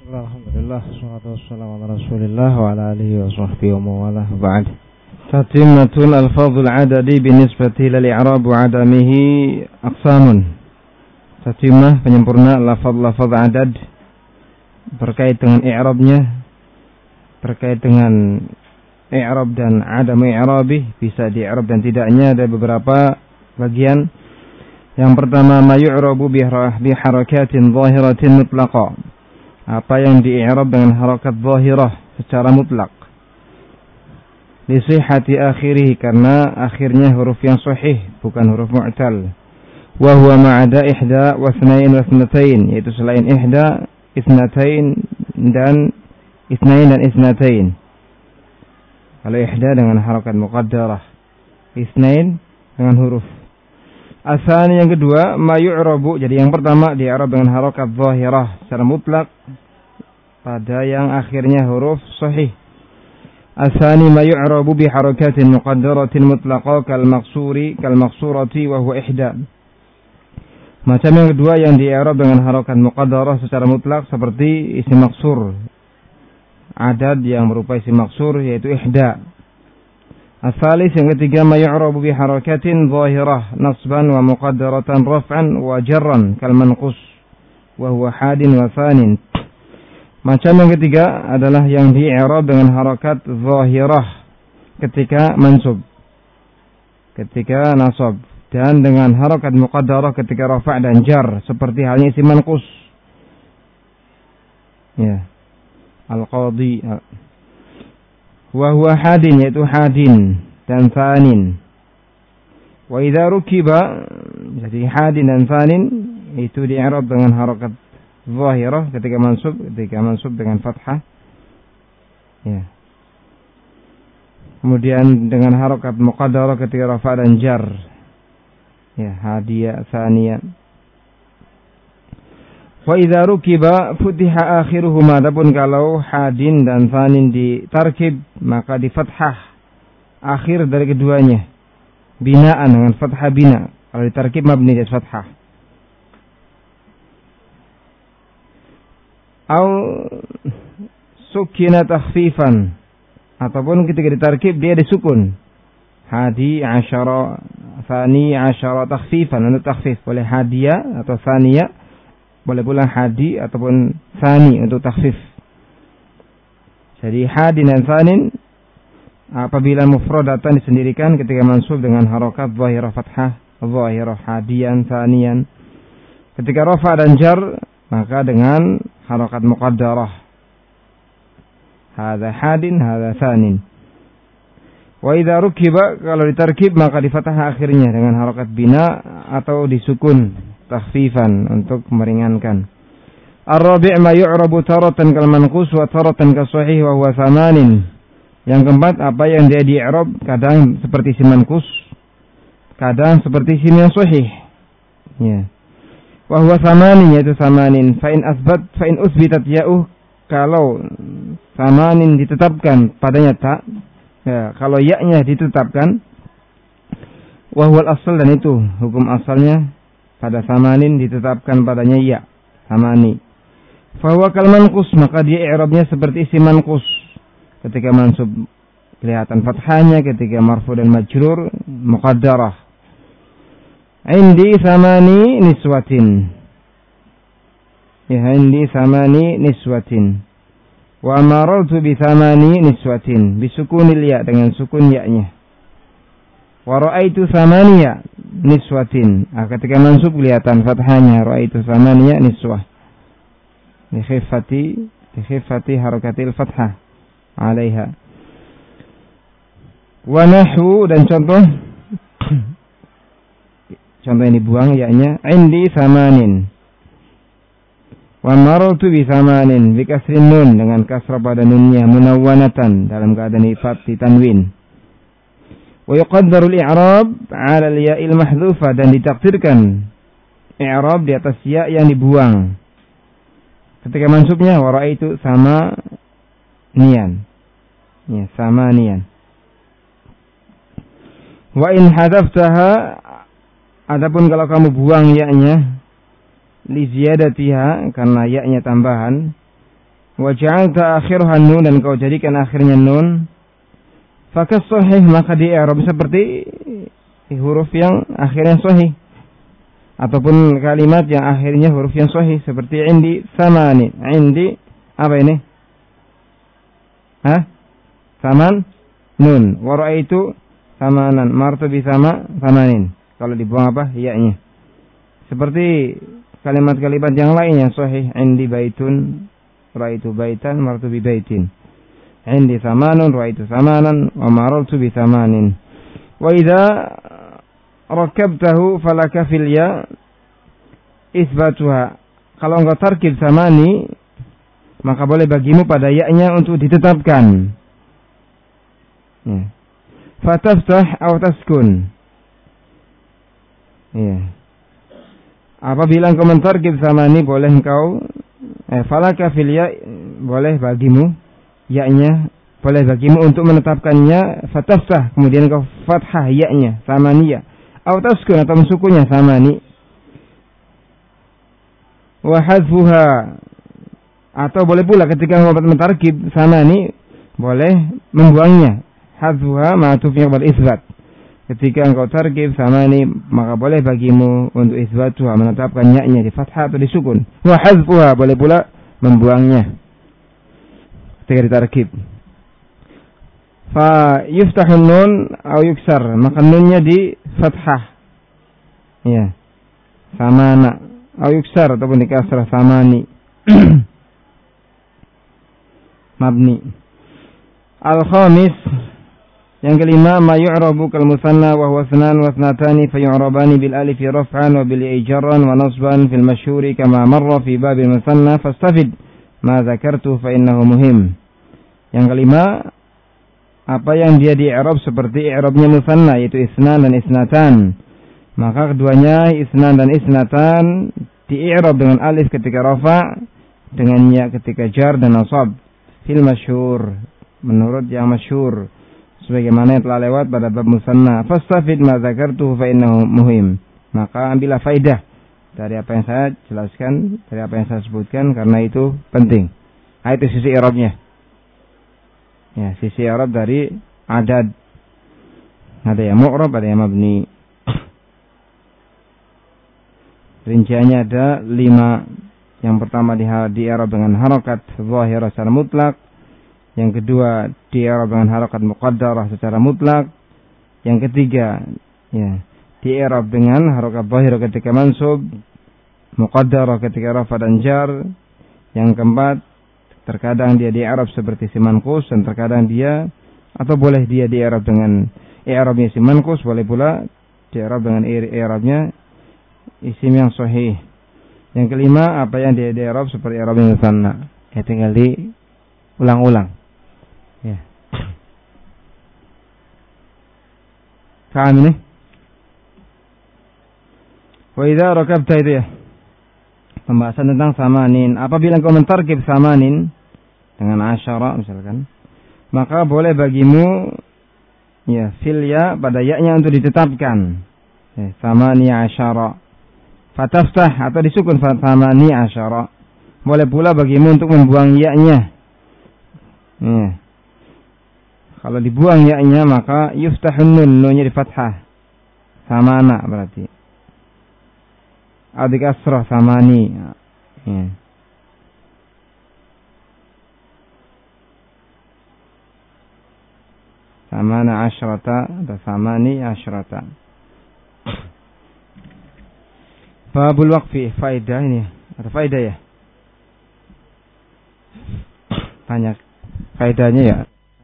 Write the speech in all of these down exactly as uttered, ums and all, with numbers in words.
Alhamdulillah, wassalatu wassalamu ala Rasulillah wa ala alihi wa sahbihi wa mawalah ba'd. Tatimmatul alfadhul adadi binisbati lil i'rab wa adamihi aqsamun. Tatimah penyempurna lafaz-lafaz adad berkait dengan i'rabnya, terkait dengan i'rab dan adam i'rabi, bisa di i'rab dan tidaknya, ada beberapa bagian. Yang pertama, ma yu'rabu bi harakatin zahiratin mutlaqah, apa yang di-i'rab dengan harakat zahirah secara mutlak. Li sihhati akhirih, karena akhirnya huruf yang sahih, bukan huruf mu'tal. Wa huwa ma'ada ihda wa ithnain wa ithnatain, yaitu selain ihda, ithnatain dan ithnain dan ithnatain. Kalau ihda dengan harakat muqaddarah, ithnain dengan huruf. Asani yang kedua, ma yu'rabu, jadi yang pertama di-i'rab dengan harakat zahirah secara mutlak pada yang akhirnya huruf sahih. Asani ma yu'rabu bi harakatin muqaddaratin mutlaqah kal maqsuri kal maqsurati wa huwa ihda. Macam yang kedua yang di-i'rab dengan harakat muqaddarah secara mutlak seperti isim maqsur. Adad yang berupa isim maqsur yaitu ihda. Asalis yang ketiga, ma yu'rabu bi harakatin zahirah nasban wa muqaddaratan raf'an wa jarran kal manqus wa huwa hadin wa thanin. Macam yang ketiga adalah yang di-i'rab dengan harakat zahirah ketika mansub, ketika nasab, dan dengan harakat muqaddarah ketika rafa' dan jar, seperti halnya isim manqus. Ya. Al-qadhi wa huwa hadin, yaitu hadin dan thanin. Wa idza rukiba, jadi hadin dan thanin itu di-i'rab dengan harakat zahirah ketika mansub, ketika mansub dengan fathah. Ya. Kemudian dengan harakat muqaddarah ketika rafa' dan jar. Ya, hadiya, thaniya. Wa idza rukiba futiha akhiruhuma, adapun kalau hadin dan thanin ditarkib maka di fathah akhir dari keduanya, binaan dengan fathah bina. Kalau ditarkib mabni di fathah. Au sukina takhfifan, ataupun ketika ditarkib dia disukun. Hadi asyara, thani asyara takhfifan, untuk takhfif boleh hadiya atau thaniya, boleh pula hadi ataupun thani untuk takhfif. Jadi hadin dan thanin apabila mufradatan disendirikan ketika mansub dengan harakat zahirah fathah, zahirah hadiyan thaniyan. Ketika rafa' dan jar maka dengan harakat muqaddarah. Hadza hadin, hadza thanin. Wa idza rukiba, kalau ditarkib maka di fathah akhirnya dengan harakat bina atau disukun takhfifan untuk meringankan. Ar-rabi' ma yu'rabu taratan kal manqus wa taratan ka sahih wa huwa thamanin. Yang keempat, apa yang dia di-i'rab kadang seperti isim manqus, kadang seperti isim yang sahih. Ya. Wa huwa thamanin, yaitu thamanin. Fa in asbat fa in usbitat ya'uh, kalau thamanin ditetapkan padanya ta, ya, kalau ya-nya ditetapkan, wa huwa al-asl, dan itu hukum asalnya pada thamanin ditetapkan padanya ya, thamani. Fa huwa kal manqus, maka dia i'rabnya seperti isim manqus. Ketika mansub kelihatan fathahnya, ketika marfu dan majrur muqaddarah. Indi thamani niswatin. Ya, indi thamani niswatin. Wa marartu bi thamani niswatin, bisukunil ya, dengan sukun ya-nya. Wa ra'aitu thamaniya niswatin. Ah, ketika mansub kelihatan fathahnya, ra'aitu thamaniya niswah. Li khifati, li khifati harakatil fathah 'alaiha. Wa nahwu, dan contoh contoh ini buang ya-nya, indi thamanin. Wa marartu bi thamanin, bi kasrin nun, dengan kasrah pada nunnya, munawwanatan, dalam keadaan ifat di tanwin. Wa yuqaddaru al-i'rab 'ala al-ya'il mahdhufa, dan ditakdirkan i'rab di atas ya yang dibuang. Ketika mansubnya wa ra'aitu sama niyan. Ya, sama niyan. Wa in hadzaftaha, adapun kalau kamu buang ya-nya li ziyadatiha, karena ya-nya tambahan, wa ja'alta akhiraha nun, dan kau jadikan akhirnya nun, fakas sahih, maka di i'rab seperti huruf yang akhirnya sahih, ataupun kalimat yang akhirnya huruf yang sahih, seperti indi samani. Indi apa ini? Hah? Saman nun. Wa ra'aitu samanan, martu bi sama samanin. Kalau dibuang apa? Ya-nya. Seperti kalimat-kalimat yang lain yang sahih, indi baitun, ra'aitu baitan, martu bi baitin. Indi samanun, ra'aitu samanan, wa marartu bi samanin. Wa idza rakabtahu falaka fil ya isbatuha. Kalau engkau tarkib samani, maka boleh bagimu pada ya-nya untuk ditetapkan. Ya. Fataftah aw taskun. Ya. Apabila engkau mentarkib samani, boleh engkau eh, falaka fil ya, boleh bagimu ya-nya, boleh bagimu untuk menetapkannya. Fataftah, kemudian engkau fathah ya-nya, samaniyah. Aw taskun, atau mensukunnya samani. Wa hadfuha, atau boleh pula ketika engkau mentarkib samani, boleh membuangnya. Hadfuha ma'tufnya bil isbat. Ketika engkau tarkib samani, maka boleh bagimu untuk isbatuha, menetapkan ya-nya di fathah atau di sukun. Wa hadfuha, boleh pula membuangnya ketika ditarkib. Fa yuftahun nun au yuksar, maka nunnya di fathah. Ya. Samana au yuksar, ataupun di kasrah, samani. Mabni. Al-khamis, yang kelima, ma yu'rabu kal musanna wa huwa sanan wa sanatani fa yu'rabani bil alif raf'an wa bil ijarran wa nasban fil masyhuri kama marra fi bab al musanna fastafid ma dzakartu fa innahu muhim. Yang kelima, apa yang dia di i'rab seperti i'rabnya musanna, yaitu isnan dan isnatan. Maka keduanya isnan dan isnatan di i'rab dengan alif ketika rafa', dengan ya ketika jar dan nasab. Fil masyhur, menurut yang masyhur, sebagaimana yang telah lewat pada bab musanna. Fastafid ma dzakartuhu fa innahu muhim. Maka ambillah faidah dari apa yang saya jelaskan, dari apa yang saya sebutkan, karena itu penting. Nah, itu sisi i'rabnya. Ya, sisi i'rab dari adad. Ada yang mu'rab, ada yang mabni. Rinciannya ada lima. Yang pertama di i'rab dengan harakat zahirah secara mutlak. Yang kedua di i'rab dengan harakat muqaddarah secara mutlak. Yang ketiga, ya, di i'rab dengan harakat zahirah ketika mansub, muqaddarah ketika rafa dan jar. Yang keempat, terkadang dia di i'rab seperti si manqus, dan terkadang dia, atau boleh dia di i'rab dengan i'rabnya si manqus, boleh pula di i'rab dengan i'rabnya isim yang sahih. Yang kelima, apa yang dia di i'rab seperti i'rab musanna, ya tinggal di ulang-ulang. Ya. Paham ini? Wa idza rakabta, itu ya. Pembahasan tentang samanin. Apabila engkau mentarkib samanin dengan asyara misalkan, maka boleh bagimu ya fil ya pada ya-nya untuk ditetapkan. Ya, samani asyara. Fataftah, atau disukun samani asyara. Boleh pula bagimu untuk membuang ya-nya. Ya. Kalau dibuang ya-nya, maka yuftahun nun, nunnya di fathah. Samana berarti. Adik asrah samani. Ya. Samana asyrata atau samani asyrata. Babul waqfi, faedah ini. Ada faedah ya? Banyak faedahnya ya.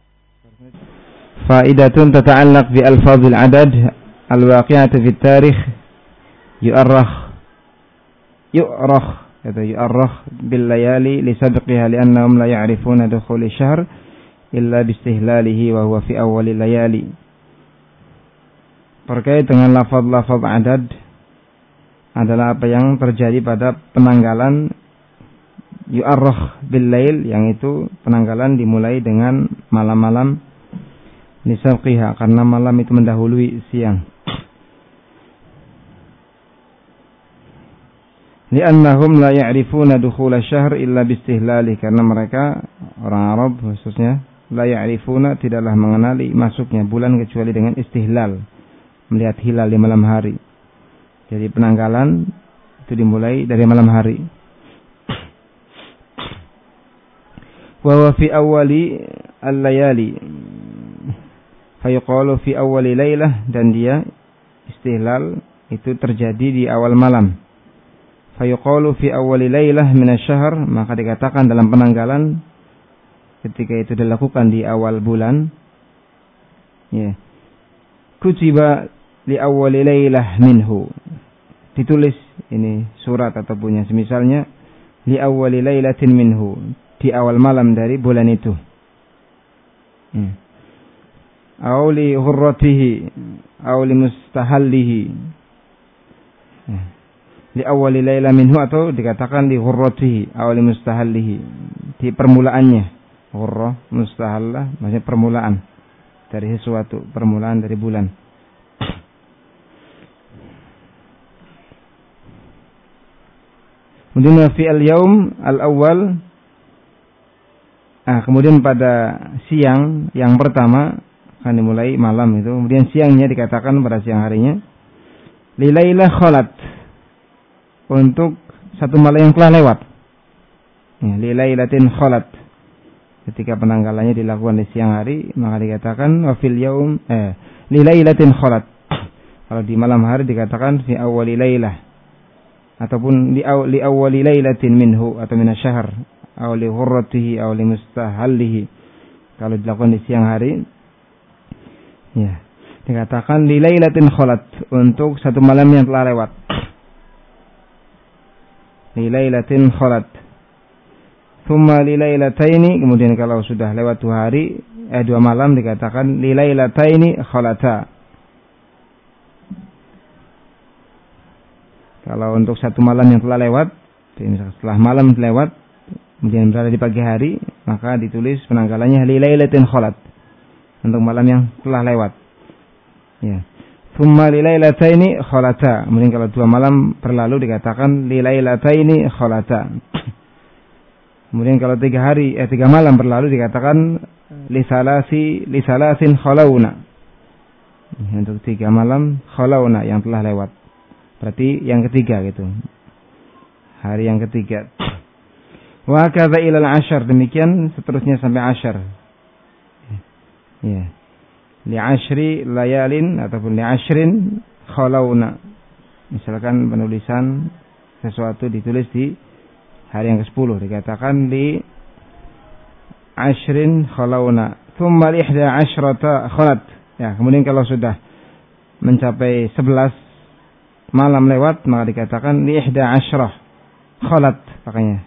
Faidatun tata'allaq bi alfazil adad al-waqi'ati fi tarikh yu'arrakh yu'rakh atau yu'arrakh bil layali li sabqiha li'annahum la ya'rifuna dukhul syahr illa bi istihlalihi wa huwa fi awwal layali. Terkait dengan lafaz-lafaz adad adalah apa yang terjadi pada penanggalan yu'arrakh bil lail, yang itu penanggalan dimulai dengan malam-malam nisabqiha, karena malam itu mendahului siang. Li'annahum la ya'rifuna dukhula syahr illa bistihlali, karena mereka orang Arab khususnya la ya'rifuna tidaklah mengenali masuknya bulan kecuali dengan istihlal, melihat hilal di malam hari. Jadi penanggalan itu dimulai dari malam hari. Wa huwa fi awwali al-layali, fayuqalu fi awwali lailah, dan dia istihlal itu terjadi di awal malam. Fayuqalu fi awwali lailah minasyahr, maka dikatakan dalam penanggalan ketika itu dilakukan di awal bulan, ya, kutiba li awwali lailah minhu, ditulis ini surat ataupun semisalnya li awwali lailatin minhu, di awal malam dari bulan itu. Ya. Aw li hurratihi aw li mustahallihi. Ya. Li awwali laila minhu, atau dikatakan li hurratihi aw li mustahallihi, di permulaannya. Hurrah, mustahallah, maksudnya permulaan dari sesuatu, permulaan dari bulan. Kemudian fi al-yaum al-awwal, ah, kemudian pada siang yang pertama kan dimulai malam itu, kemudian siangnya dikatakan pada siang harinya li lailah khalat, untuk satu malam yang telah lewat. Ya, li lailatin khalat, ketika penanggalannya dilakukan di siang hari, maka dikatakan wa fil yaum eh li lailatin khalat. Kalau di malam hari dikatakan fi awwali lailah, ataupun li aw li awwali lailatin minhu atau minasyahr, aw li hurratihi aw li mustahallihi. Kalau dilakukan di siang hari, ya, dikatakan li lailatin khalat, untuk satu malam yang telah lewat. Li lailatin khalat. Thumma li lailataini, kemudian kalau sudah lewat dua hari, eh dua malam, dikatakan li lailataini khalata. Kalau untuk satu malam yang telah lewat, setelah malam lewat, kemudian berada di pagi hari, maka ditulis penanggalannya li lailatin khalat, untuk malam yang telah lewat. Ya. Thumma li lailataini khalata. Kemudian kalau dua malam berlalu dikatakan li lailataini khalata. Kemudian kalau tiga hari, eh tiga malam berlalu dikatakan li salasi li salasin khalawna. Untuk tiga malam khalawna yang telah lewat. Berarti yang ketiga gitu. Hari yang ketiga. Wa kadza ila al-ashr, demikian seterusnya sampai asyar. Ya. Li ashri layalin ataupun li ashrin khalawna. Misalkan penulisan sesuatu ditulis di hari yang kesepuluh, dikatakan li ashrin khalawna. Thumma li ihda asyrata khalat. Ya, kemudian kalau sudah mencapai sebelas malam lewat, maka dikatakan li ihda asyrah khalat, makanya.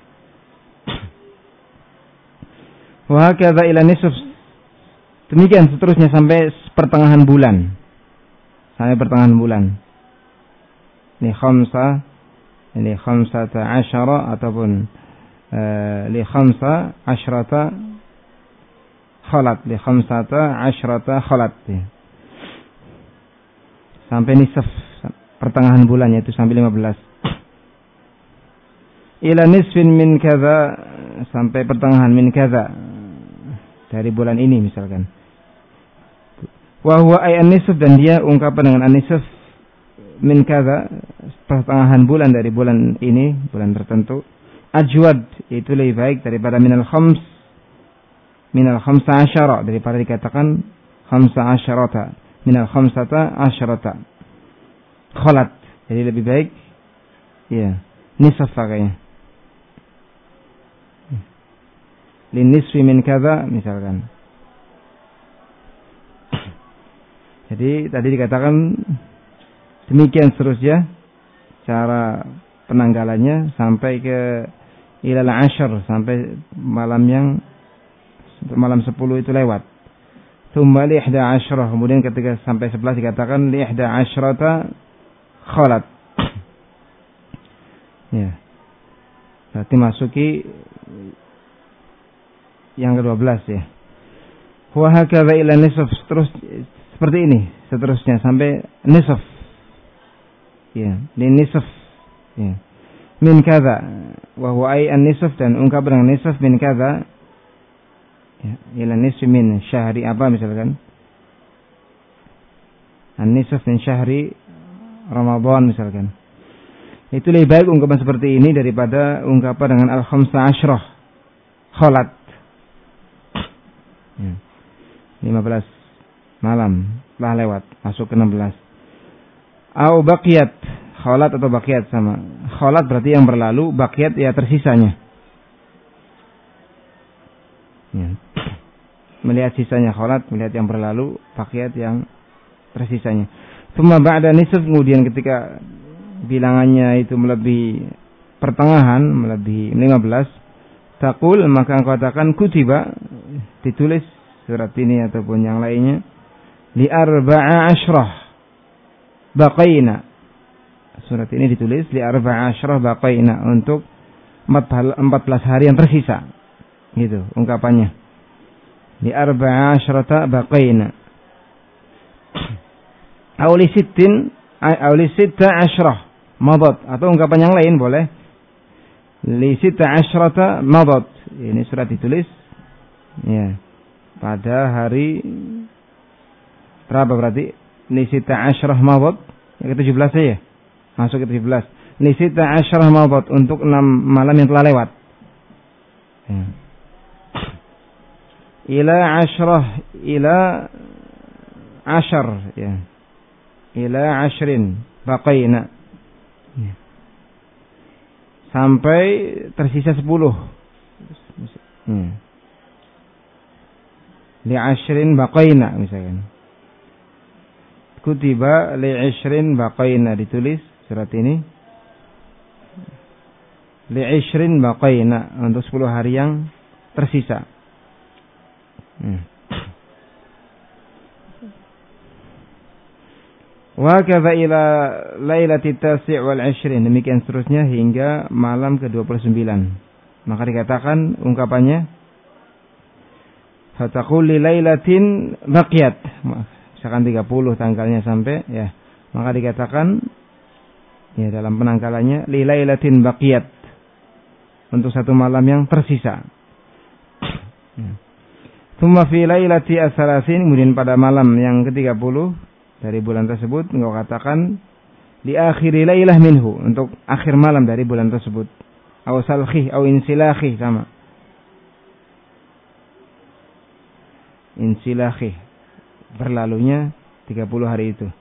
Wa hakadha ila nisf, demikian seterusnya sampai pertengahan bulan. Sampai pertengahan bulan. Ini khamsa, ini khamsata asyara, ataupun uh, li khamsa asyrata khalat, li khamsata asyrata khalat. Sampai nisf, pertengahan bulan, yaitu sampai lima belas. Ila nisfin min kadza, sampai pertengahan min kadza, dari bulan ini misalkan. Wa huwa ay an-nisf, dan dia ungkapan dengan an-nisf min kadza, pertengahan bulan dari bulan ini, bulan tertentu. Ajwad, itu lebih baik daripada minal khams, minal khamsa asyara, daripada dikatakan khamsa asyarata, minal khamsata asyarata khalat. Jadi lebih baik ya nisf pakainya. Lin nisfi min kadza misalkan. Jadi tadi dikatakan demikian seterusnya cara penanggalannya sampai ke ilal asyr, sampai malam yang malam sepuluh itu lewat. Tsumma li ihda asyrah, kemudian ketika sampai sebelas dikatakan li ihda asyrata khalat. Ya. Berarti masuki yang kedua belas ya. Wa hakadha ila nisf, terus seperti ini seterusnya sampai nisf. Ya, li nisf. Ya. min kadza wa huwa ay an-nisf dan ungkapan dengan nisf min kadza ya, ila nisf min syahri apa misalkan an-nisf min syahri Ramadan misalkan. Itu lebih baik ungkapan seperti ini daripada ungkapan dengan al-khamsa asyrah kholat ya. lima belas malam telah lewat masuk ke enam belas. Au baqiyat kholat atau baqiyat sama. Kholat berarti yang berlalu, baqiyat ya tersisanya. Ya. Melihat sisanya kholat, melihat yang berlalu, baqiyat yang tersisanya. Tsumma ba'da nisf, kemudian ketika bilangannya itu melebihi pertengahan, melebihi lima belas, taqul maka engkau katakan kutiba, ditulis surat ini ataupun yang lainnya, li arba'a asyrah baqaina. Surat ini ditulis li arba'a asyrah baqaina, untuk empat belas hari yang tersisa. Gitu ungkapannya. Li arba'a asyrata baqaina. Aw li sittin aw li sitta asyrah madat, atau ungkapan yang lain boleh li sitta asyrata madat. Ini surat ditulis ya pada hari berapa berarti? Li sitta asyrah madat, yang ke tujuh belas saja. Masuk ke tujuh belas. Li sitta asyrah madat, untuk enam malam yang telah lewat. Ya. Ila asyrah ila asyar ya. Ila ashrin baqaina. Ya. Sampai tersisa sepuluh. Ya. Li ashrin baqaina misalkan. Kutiba li ashrin baqaina, ditulis surat ini. Li ashrin baqaina, untuk sepuluh hari yang tersisa. Ya. Wa kadza ila lailati tasi' wal ishrin, demikian seterusnya hingga malam ke dua puluh sembilan. Maka dikatakan ungkapannya fataqul li lailatin baqiyat, misalkan tiga puluh tanggalnya sampai ya, maka dikatakan ya dalam penanggalannya li lailatin baqiyat, untuk satu malam yang tersisa. Tsumma fi lailati as-salasin, kemudian pada malam yang ke tiga puluh dari bulan tersebut engkau katakan di akhir lailah minhu, untuk akhir malam dari bulan tersebut. Aw salkhih aw insilakhih, sama. Insilakhih, berlalunya tiga puluh hari itu.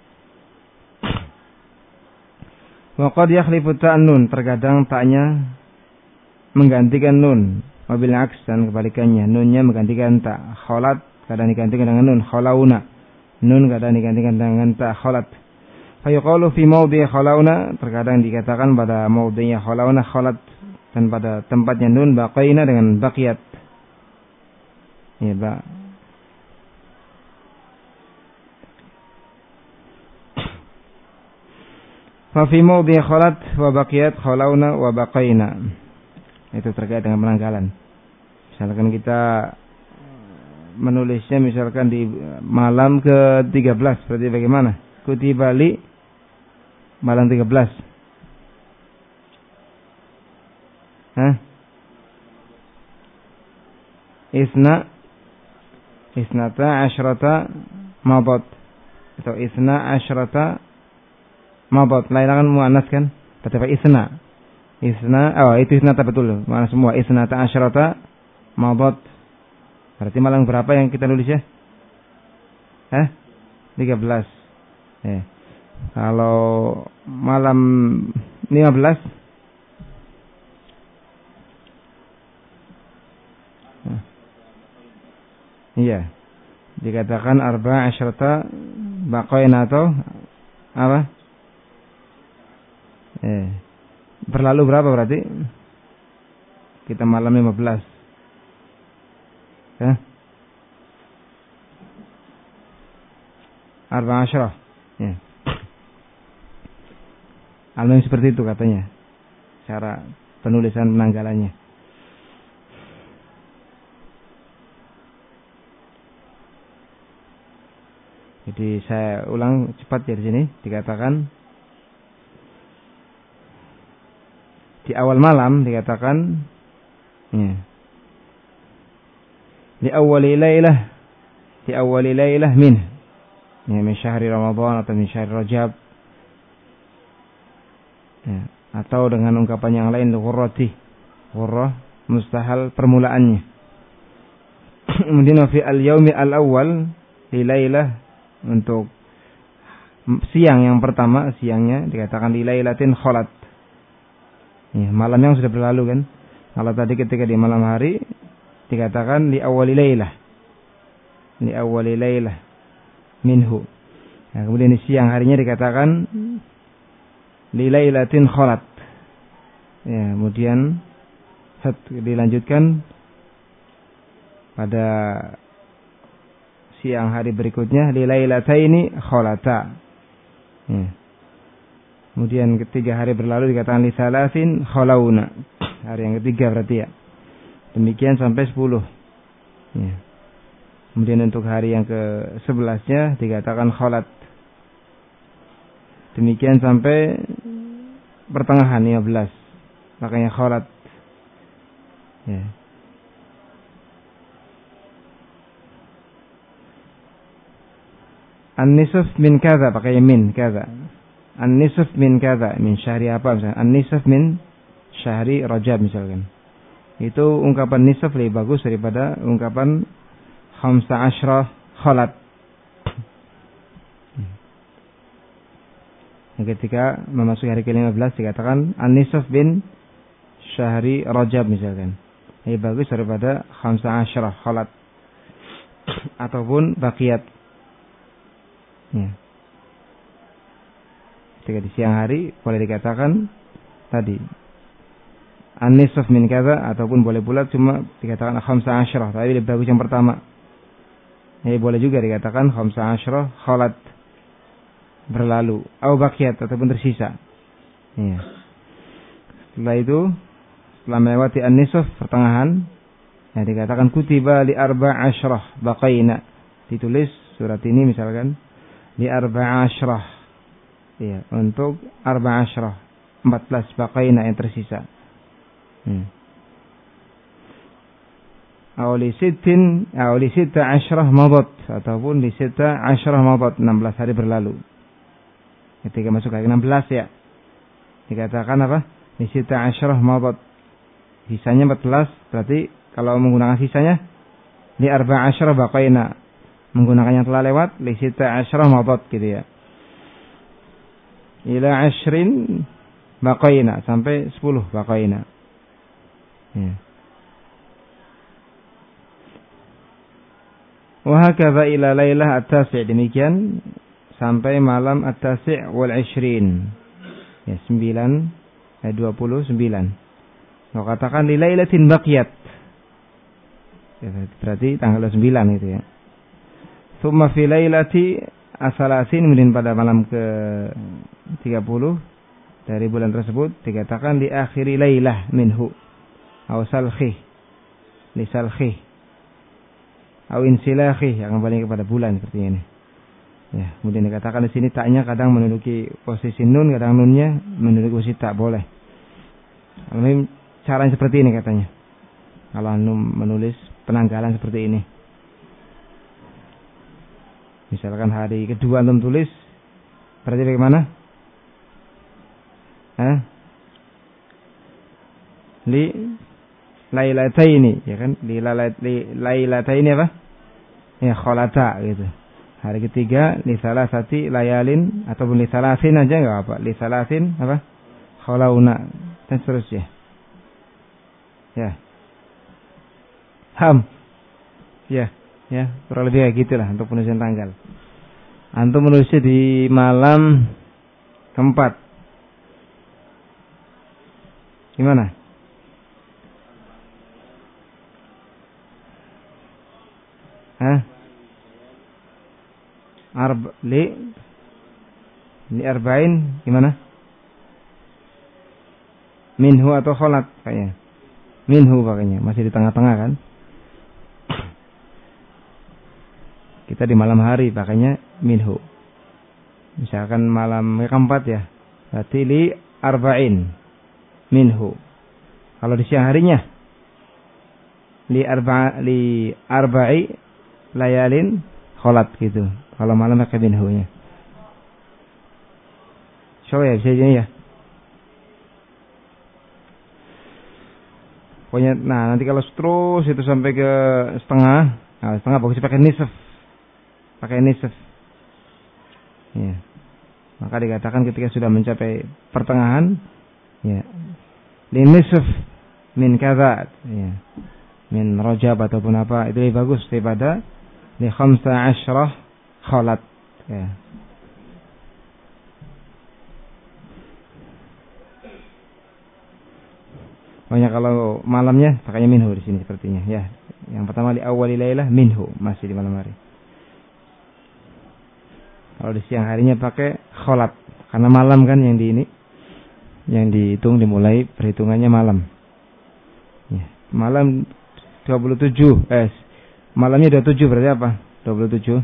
Wa qad yakhlifu ta'an nun, terkadang ta'nya menggantikan nun. Wabil aks, dan kebalikannya, nunnya menggantikan ta. Kholat kadang digantikan dengan nun, kholauna. Nun kadang digantikan dengan ta, kholat. Fayuqalu fi mawdi' kholauna, terkadang dikatakan pada mawdi'nya kholauna kholat, dan pada tempatnya nun baqaina dengan baqiyat. Ya, ba. Fa fi mawdi' kholat wa baqiyat kholauna wa baqaina. Itu terkait dengan penanggalan. Misalkan kita menulisnya misalkan di malam ke tiga belas, berarti bagaimana? Kutiba li malam tiga belas. Hah? Isna isnata asyrata madat, atau isna asyrata madat. Lain kan muannas kan? Berarti isna. Isna, oh itu isnata betul. Mana semua isnata asyrata madat. Berarti malam berapa yang kita nulis ya? Hah? tiga belas. Eh. Kalau malam lima belas nah. Iya. Dikatakan arba asyrata baqaina, atau apa? Eh. Berlalu berapa berarti? Kita malam lima belas. Ya. Arba asyrah. Ya. Alhamdulillah seperti itu katanya. Cara penulisan penanggalannya. Jadi saya ulang cepat ya di sini, dikatakan di di awal malam dikatakan ya, di awali lailah, di awali lailah min ya, min syahri Ramadan atau min syahri Rajab ya, atau dengan ungkapan yang lain ghurrati, ghurrah mustahal permulaannya. Kemudian fi al-yaumi al-awwal di lailah untuk siang yang pertama, siangnya dikatakan di lailatin kholat ya, malam yang sudah berlalu kan. Kalau tadi ketika di malam hari dikatakan di awali lailah, di awali lailah minhu. Nah, kemudian di siang harinya dikatakan di lailatin kholat ya, kemudian set, dilanjutkan pada siang hari berikutnya di lailataini kholata ya. Kemudian ketiga hari berlalu dikatakan li salasin khalauna, hari yang ketiga berarti ya. Demikian sampai sepuluh ya. Kemudian untuk hari yang ke sebelasnya dikatakan kholat. Demikian sampai pertengahan lima belas, makanya kholat ya. An-nisf min kaza, pakai min kaza. An-nisf min kaza, min syahri apa misalnya? An-nisf min syahri Rajab misalkan. Itu ungkapan nisf lebih bagus daripada ungkapan khamsa asyrah khalat. Ketika memasuki hari ke lima belas dikatakan an-nisf bin syahri Rajab misalkan. Lebih bagus daripada khamsa asyrah khalat ataupun baqiyat. Ya. Ketika di siang hari boleh dikatakan tadi an-nisf min kaza, ataupun boleh pula cuma dikatakan khamsa asyrah, tapi lebih bagus yang pertama. Jadi boleh juga dikatakan khamsa asyrah khalat, berlalu, au baqiyat, ataupun tersisa. Ya. Setelah itu, setelah melewati an-nisf pertengahan, ya dikatakan kutiba li arba' asyrah baqaina, ditulis surat ini misalkan di arba' asyrah ya, untuk arba' asyrah empat belas baqaina yang tersisa. Hmm. Awli sittin, awli sitta asyrah madat, ataupun di sitta asyrah madat, enam belas hari berlalu. Ketika masuk hari enam belas ya, dikatakan apa? Di sitta asyrah madat, sisanya empat belas, berarti kalau menggunakan sisanya di arba' asyrah baqaina, menggunakan yang telah lewat li sitta asyrah madat gitu ya. Ila ashrin baqaina, sampai sepuluh baqaina. Ya. Wa hakadha ila lailah at-tasi', demikian sampai malam at-tasi' wal ishrin. Ya, sembilan, eh, dua puluh sembilan. Kalau katakan li lailatin baqiyat, ya, berarti tanggal sembilan itu ya. Tsumma fi lailati asalasin, kemudian pada malam ke tiga puluh dari bulan tersebut dikatakan di akhiri lailah minhu aw salkhih, li salkhih aw insilakhi, yang kembali kepada bulan seperti ini. Ya, kemudian dikatakan di sini taknya kadang menduduki posisi nun, kadang nunnya menduduki posisi tak, boleh. Ini caranya seperti ini katanya. Kalau anu menulis penanggalan seperti ini. Misalkan hari kedua antum tulis, berarti bagaimana? Hah? Li lailataini, ya kan? Li lailataini apa? Ya, kholata gitu. Hari ketiga li salasati layalin, ataupun li salasin aja enggak apa? Li salasin apa? Kholauna, dan seterusnya. Ya. Ham. Ya. Ya, kurang lebih kayak gitulah untuk penulisan tanggal. Antum menulisnya di malam keempat. Gimana? Hah? Arba li li arba'in gimana? Minhu atau kholat kayaknya. Minhu pakainya, masih di tengah-tengah kan? Kita di malam hari pakainya minhu. Misalkan malam keempat ya, berarti li arba'in. minhu. Kalau di siang harinya li arba li arba'i layalin kholat gitu. Kalau malam pakai minhu-nya. Coba ya bisa ini ya. Pokoknya, nah nanti kalau terus itu sampai ke setengah, nah setengah bagus pakai nisf, pakai nisf. Ya. Maka dikatakan ketika sudah mencapai pertengahan, ya, li nisf min kaza, ya, min rajab ataupun apa, itu lebih bagus daripada li khamsa asyrah khalat. Ya. Pokoknya kalau malamnya pakainya minhu di sini sepertinya ya. Yang pertama di awal lailah minhu, masih di malam hari. Kalau di siang harinya pakai kholat, karena malam kan yang di ini yang dihitung dimulai perhitungannya malam. Ya, malam dua puluh tujuh, eh malamnya dua puluh tujuh berarti apa? dua puluh tujuh.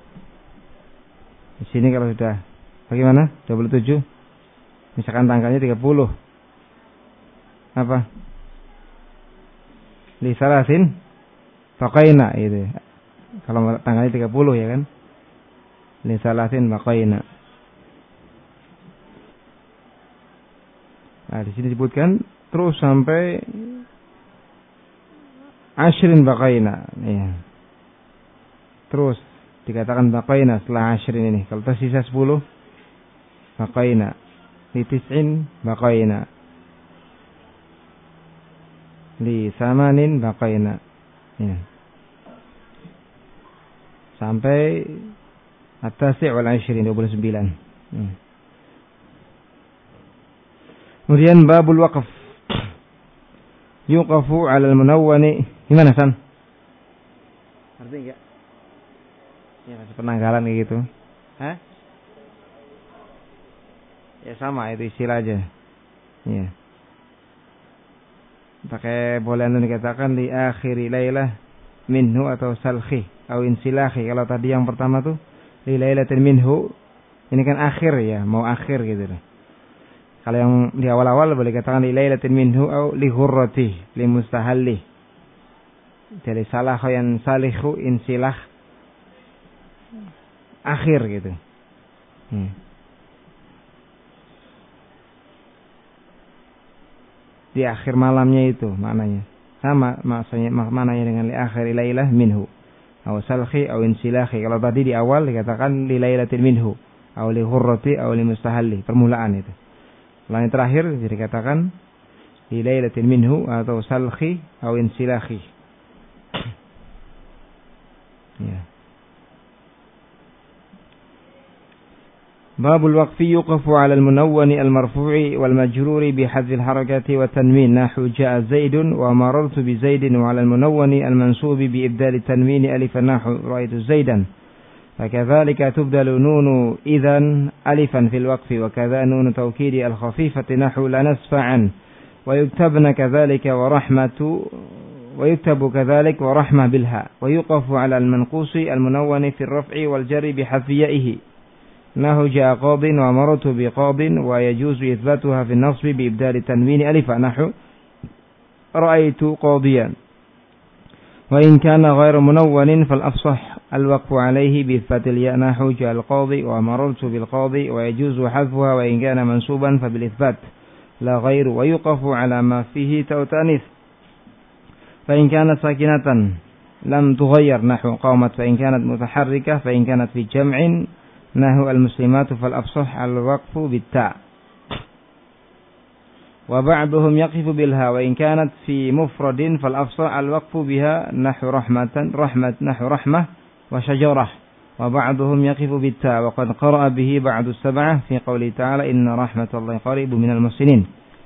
Di sini kalau sudah bagaimana? dua puluh tujuh. Misalkan tanggalnya tiga puluh. Apa? Li salasin baqaina itu. Kalau tanggalnya tiga puluh ya kan? Li salasin baqaina. Nah, di sini disebutkan terus sampai ashrin baqaina. Ya. Terus dikatakan baqaina setelah ashrin ini. Kalau tersisa sepuluh baqaina. Li tis'in baqaina. Li samanin baqaina. Ya. Sampai at-tasi' wal ashrin, dua puluh sembilan. Ya. Kemudian babul waqf. Yuqafu 'ala al-munawwani. Gimana, San? Ngerti enggak? Ya, masih penanggalan kayak gitu. Hah? Ya sama, itu istilah aja. Ya. Pakai boleh anda dikatakan di akhiri lailah minhu atau salhi atau insilahi. Kalau tadi yang pertama tuh li lailatin minhu, ini kan akhir ya, mau akhir gitu loh. Kalau yang di awal-awal boleh katakan li lailatin minhu atau li hurrati li mustahalli. Jadi salah yang salihu insilah akhir gitu. Hmm. Di akhir malamnya itu maknanya sama, maksudnya maknanya dengan li akhir lailah minhu atau salhi atau insilahi. Kalau tadi di awal dikatakan li lailatin minhu atau li hurrati atau li mustahalli, permulaan itu. Lalu yang terakhir jadi katakan li lailatin minhu atau salhi atau insilahi. Ya. باب الوقف يوقف على المنون المرفوع والمجرور بحذف الحركات والتنوين نحو جاء زيد ومررت بزيد، وعلى المنون المنصوب بإبدال التنوين ألفا نحو رأيت زيدا، فكذلك تبدل نون إذن ألفا في الوقف، وكذا نون توكيد الخفيفة نحو لا نسفعا، ويكتبن كذلك ورحمة ويكتب كذلك ورحمة بالها، ويوقف على المنقوص المنون في الرفع والجر بحذف يائه نحو جاء قاض ومررت بقاض، ويجوز إثباتها في النصب بإبدال التنوين ألفا نحو رأيت قاضيا، وإن كان غير منون فالأفصح الوقف عليه بإثبات الياء نحو جاء القاضي ومررت بالقاضي، ويجوز حذفها وإن كان منصوبا فبالإثبات لا غير، ويوقف على ما فيه تاء تأنيث فإن كانت ساكنة لم تغير نحو قامت، فإن كانت متحركة، فإن كانت في جمع نحو المسلمات فالأفصح الوقف بالتاء، وبعضهم يقف بالها، وإن كانت في مفرد فالأفصح الوقف بها نحو رحمة رحمة نحو رحمة وشجرة، وبعضهم يقف بالتاء، وقد قرأ به بعض السبعة في قوله تعالى إن رحمة الله قريب من المحسنين.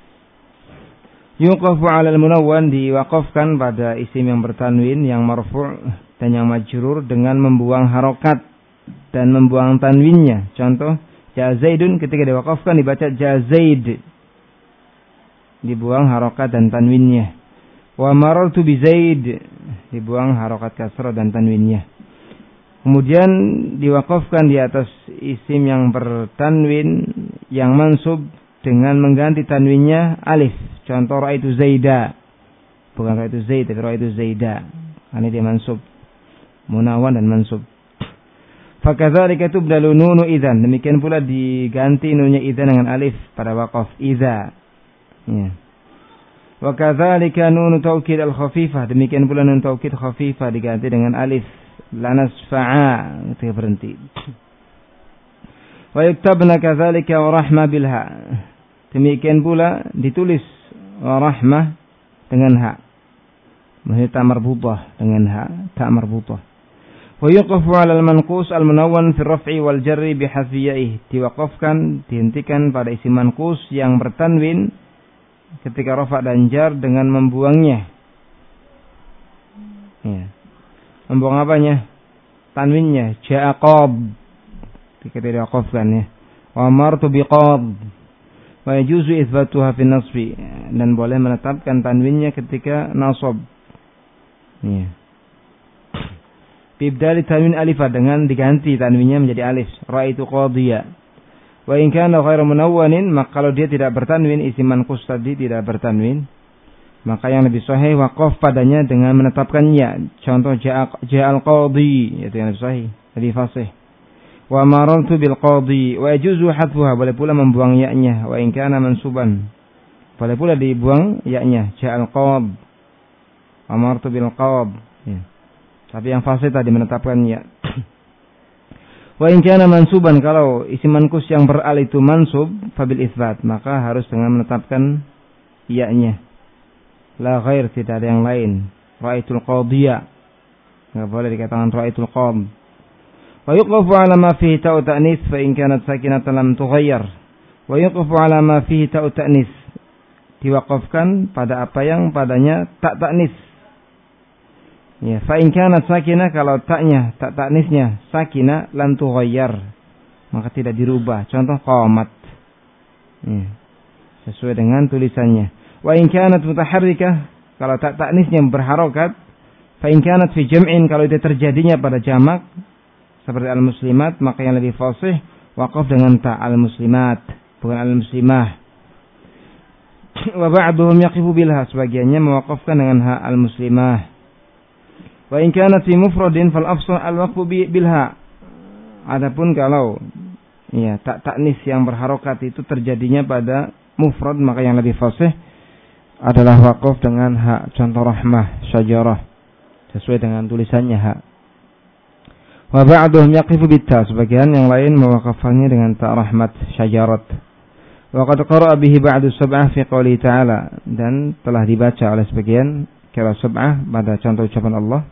Yuqafu 'alal munawwan, diwaqafkan pada isim yang bertanwin, yang marfu' dan yang majrur dengan membuang harokat dan membuang tanwinnya. Contoh, ja Zaidun ketika diwaqafkan dibaca ja Zaid, dibuang harokat dan tanwinnya. Wa marartu bi Zaid, dibuang harokat kasrah dan tanwinnya. Kemudian diwaqafkan di atas isim yang bertanwin yang mansub dengan mengganti tanwinnya alif Contoh ra'aitu Zaida. Bukan ra'aitu Zaid, tapi ra'aitu Zaida. Ini dia mansub. Munawwan dan mansub. Fakadzalika tubdalu nunu idzan. Demikian pula diganti nunnya idzan dengan alif pada waqaf idza. Ya. Wa kadzalika nunu taukid al-khafifah. Demikian pula nun taukid khafifah diganti dengan alif. La nasfa'a. Ketika berhenti. Wa yuktabna kadzalika wa rahma bilha. Demikian pula ditulis wa rahmah dengan ha. Maksudnya ta marbutah dengan ha, ta marbutah. Wa yuqafu 'ala al-manqus al-munawwan fi ar-raf'i wal jarri bi hasfiyaihi. Diwaqafkan, dihentikan pada isim manqus yang bertanwin ketika rafa' dan jar dengan membuangnya. Ya. Membuang apanya? Tanwinnya. Ja'a qad. Ketika diwaqafkan ya. Wa amartu biqad. Wa yajuzu itsbatuha fi nasbi. Dan boleh menetapkan tanwinnya ketika nasab. Ya. Bibdali tanwin alifah dengan diganti tanwinnya menjadi alif. Ra'aitu qadhiya. Wa in kana ghairu munawwanin, maka kalau dia tidak bertanwin, isim manqus tadi tidak bertanwin, maka yang lebih sahih waqaf padanya dengan menetapkan ya. Contoh ja'al qadhi, itu yang lebih sahih, lebih fasih. Wa marartu bil qadhi, wa yajuzu hadfuha, boleh pula membuang ya-nya. Wa in kana mansuban, boleh pula dibuang ya-nya. Ja'al qad, amartu bil qad. Ya. Tapi yang fasih tadi menetapkan ya. Wa in kana mansuban, kalau isim manqus yang beral itu mansub fabil itsbat, maka harus dengan menetapkan ya-nya. La ghair, tidak ada yang lain. Ra'aitul qadhiya, enggak boleh dikatakan ra'aitul qad. Wa yuqafu 'ala ma fihi ta'u ta'nis fa in kanat sakinatan lam tughayyar. Wa yuqafu 'ala ma fihi ta'u ta'nis, diwaqafkan pada apa yang padanya tak ta'nis. Ya, fa in kanat sakinah, kalau taknya, tak taknisnya sakinah, lam tughayyar, maka tidak dirubah. Contoh qamat. Ya, sesuai dengan tulisannya. Wa in kanat mutaharrikah, kalau tak taknisnya berharokat. Fa in kanat fi jam'in, kalau itu terjadinya pada jamak seperti al-muslimat, maka yang lebih fasih waqaf dengan ta al-muslimat, bukan al-muslimah. Wa ba'duhum yaqifu bilha, sebagiannya mewaqafkan dengan ha al-muslimah. Wa in kanat fi mufradin fal afsah al-waqfu bilha. Adapun kalau ya tak taknis yang berharokat itu terjadinya pada mufrad, maka yang lebih fasih adalah waqaf dengan ha. Contoh rahmah, syajarah, sesuai dengan tulisannya ha. Wa ba'duhum yaqifu bitta, sebagian yang lain mewaqafannya dengan ta rahmat, syajarat. Wa qad qara'a bihi ba'du sab'ah fi qouli ta'ala, dan telah dibaca oleh sebagian kira sab'ah pada contoh ucapan Allah,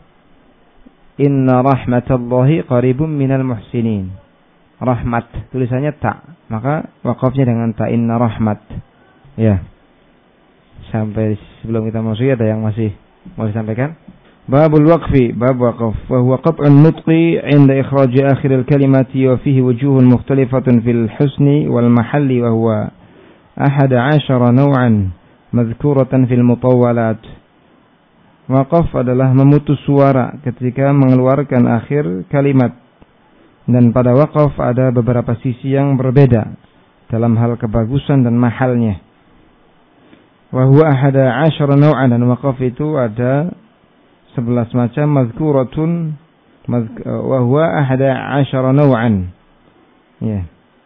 inna rahmatallahi qaribum minal muhsinin. Rahmat tulisannya ta, maka waqafnya dengan ta, inna rahmat. Ya. Sampai sebelum kita masuk ada yang masih mau disampaikan? Babul waqfi, bab waqaf, wa huwa qat'un nutqi 'inda ikhraj akhir al-kalimati wa fihi wujuhun mukhtalifatun fil husni wal mahalli, wa huwa ahada 'ashara naw'an madhkuratan fil mutawwalat. Waqaf adalah memutus suara ketika mengeluarkan akhir kalimat. Dan pada waqaf ada beberapa sisi yang berbeda dalam hal kebagusan dan mahalnya. Wa huwa ahada 'ashara naw'an, dan waqaf itu ada sebelas macam. Mazkuratun wa huwa ahada 'ashara naw'an. Ya.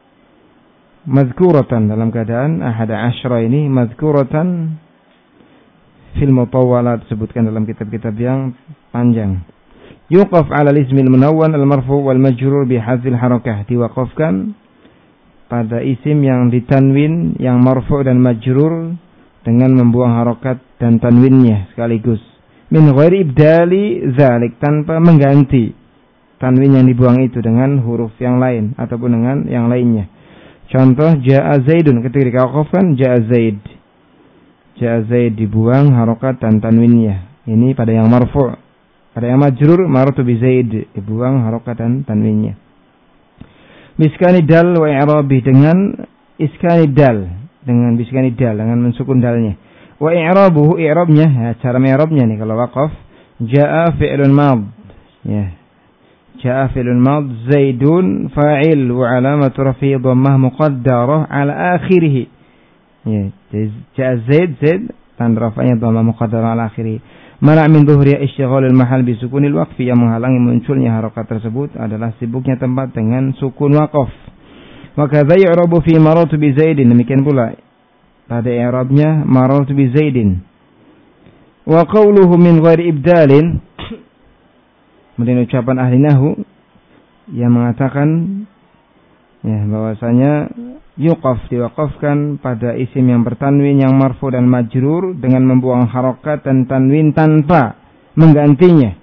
Mazkuratan dalam keadaan ahada 'ashara ini mazkuratan fil mutawwalat, disebutkan dalam kitab-kitab yang panjang. Yuqaf 'ala al-ismil munawwan al-marfu' wal majrur bi hadzil harakah, diwaqafkan pada isim yang ditanwin, yang marfu' dan majrur dengan membuang harakat dan tanwinnya sekaligus. Min ghairi ibdali dzalik, tanpa mengganti tanwin yang dibuang itu dengan huruf yang lain ataupun dengan yang lainnya. Contoh ja'a zaidun, ketika diwaqafkan ja'a zaid, ja'a zaid dibuang harakat dan tanwinnya. Ini pada yang marfu'. Pada yang majrur, marartu bi zaid, dibuang harakat dan tanwinnya. Biskani dal wa i'rabi, dengan iskani dal, dengan biskani dal, dengan mensukun dalnya. Wa i'rabuhu, i'rabnya, ya, cara i'rabnya nih kalau waqaf, ja'a fi'lun mad. Ya. Ja'a fi'lun mad, zaidun fa'il wa alamatu rafi'i dhammah muqaddarah ala akhirih. Ya, jadi ja'a Zaid, Zaid tanda rafa'nya dhamma muqaddara ala akhiri. Mana' min dhuhri isyghal al-mahal bi sukunil waqfi, yang menghalangi munculnya harokat tersebut adalah sibuknya tempat dengan sukun waqaf. Wa kadza yu'rabu fi marartu bi Zaidin, demikian pula pada i'rabnya marartu bi Zaidin. Wa qawluhu min ghairi ibdalin, kemudian ucapan ahli nahwu yang mengatakan ya bahwasanya yuqaf diwaqafkan pada isim yang bertanwin yang marfu dan majrur dengan membuang harokat dan tanwin tanpa menggantinya.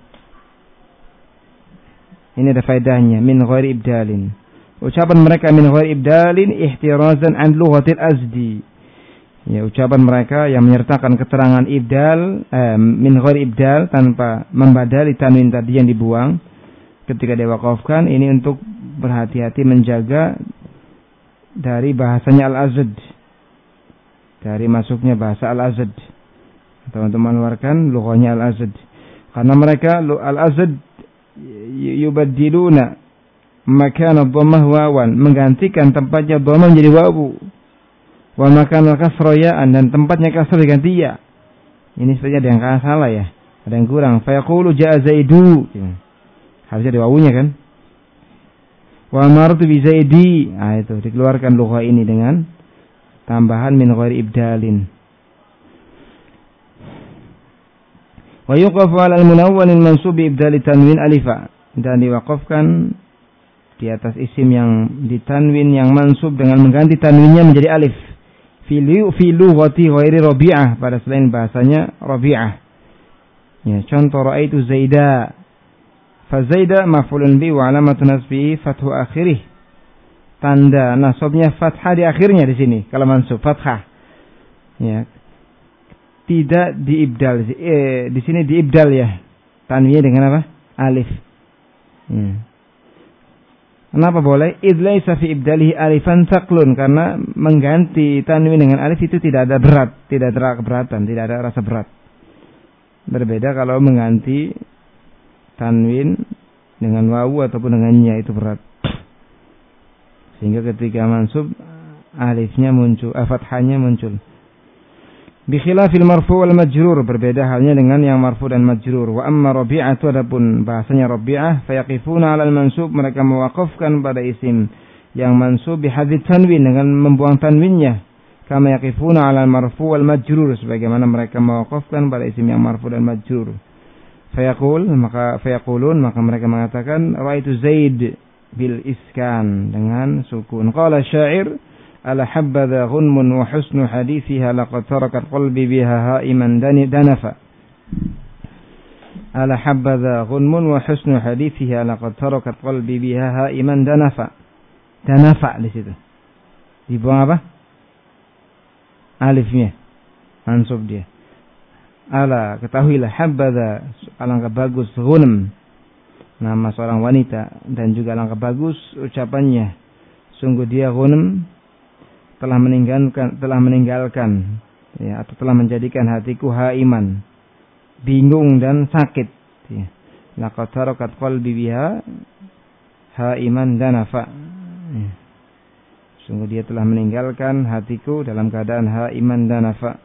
Ini ada faedahnya, min ghairi ibdalin. Ucapan mereka min ghairi ibdalin ihtirazan an lughatil azdi. Ya, ucapan mereka yang menyertakan keterangan ibdal, eh, min ghairi ibdal, tanpa membadali tanwin tadi yang dibuang ketika diwaqafkan, ini untuk berhati-hati menjaga dari bahasanya al-azd, dari masuknya bahasa al-azd, atau untuk mengeluarkan lughahnya al-azd. Karena mereka al-azd yubaddiluna makana dhammah wawan, menggantikan tempatnya dhammah menjadi wawu, wa makana kasra ya'an, dan tempatnya kasra diganti ya. Ini sebenarnya ada yang salah ya, ada yang kurang. Fa yaqulu ja'a Zaidu, harusnya ada wawunya kan. Wa martu bi Zaidi, ah itu dikeluarkan lughah ini dengan tambahan min ghairi ibdalin. Wa yuqafu 'ala al-munawwan al-mansub bi ibdali tanwin alifa, dan diwaqafkan di atas isim yang ditanwin yang mansub dengan mengganti tanwinnya menjadi alif. Fi fi lughati ghairi Rabi'ah, pada selain bahasanya Rabi'ah. Ya, contoh raaitu Zaida. Fa Zaida maf'ulun bi wa 'alamatu nasbihi fathu akhirih. Tanda nasabnya fathah di akhirnya di sini kalau mansub fathah. Ya. Tidak diibdal, eh, di sini diibdal ya. Tanwinnya dengan apa? Alif. Hmm. Kenapa boleh? Idz laisa fi ibdalihi alifan taqlun, karena mengganti tanwin dengan alif itu tidak ada berat, tidak ada keberatan, tidak ada rasa berat. Berbeda kalau mengganti tanwin dengan wawu ataupun dengan ya, itu berat. Sehingga ketika mansub alifnya muncul, eh, fathahnya muncul. Bi khilafil marfu wal majrur, berbeda halnya dengan yang marfu dan majrur. Wa amma Rabi'ah, itu adapun bahasanya Rabi'ah, fayaqifuna 'alal mansub, mereka mewaqafkan pada isim yang mansub bi hadzi tanwin, dengan membuang tanwinnya, kama yaqifuna 'alal marfu wal majrur, sebagaimana mereka mewaqafkan pada isim yang marfu dan majrur. Fayaqul, maka fayaqulun, maka mereka mengatakan ra'aitu Zaid bil iskan, dengan sukun. Qala syair, ala habbadha ghunmun wa husnu hadithiha laqad tarakat qalbi biha ha'iman danafa. Ala habbadha ghunmun wa husnu hadithiha laqad tarakat qalbi biha ha'iman danafa. Danafa di situ. Dibuang apa? Alifnya. Mansub dia. Ala, ketahuilah, habbadha, alangkah bagus, ghunm, nama seorang wanita, dan juga alangkah bagus ucapannya. Sungguh dia ghunm telah meninggalkan telah meninggalkan ya, atau telah menjadikan hatiku haiman, bingung dan sakit ya. Laqad tarakat qalbi biha haiman danafa ya. Sungguh dia telah meninggalkan hatiku dalam keadaan haiman danafa.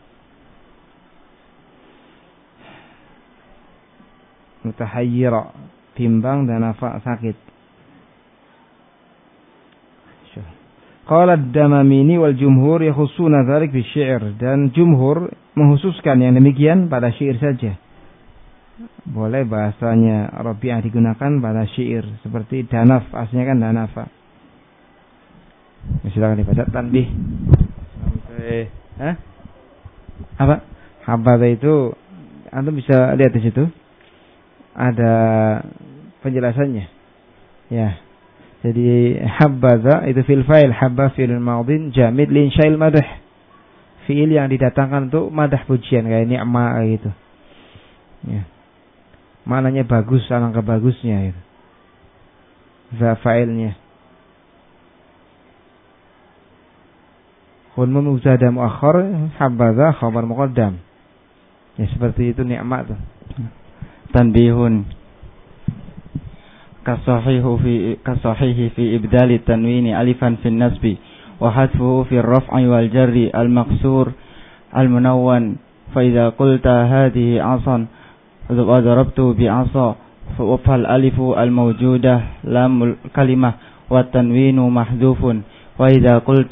Mutahayyira, bimbang, danafa, sakit. Qala ad-Damamini wal jumhur yakhussuna dzalik bi syair, dan jumhur menghususkan yang demikian pada syair saja. Boleh bahasanya Rabi'ah digunakan pada syair seperti danaf, aslinya kan danafa. Ya, silakan dibaca tanbih. Sampai Hah? Apa? Habada itu Anda bisa lihat di situ. Ada penjelasannya. Ya. Jadi habbaza itu fil fa'il, habba fi'il madhin jamid li insya'il madh. Fi'il yang didatangkan untuk madah pujian, kayak ni'ma gitu. Ya. Maknanya bagus, alangkah bagusnya itu. Za fa'ilnya. Khun mubtada muakhar, habbaza khabar muqaddam. Ya seperti itu ni'ma tuh. Tanbihun kasahihu fi kasahihi fi ibdali tanwini alifan fi nasbi وحذفه في الرفع والجر المكسور المنون فإذا قلت هذه عصا وضربت بعصا فالألف الموجودة لام الكلمة والتنوين محذوف وإذا قلت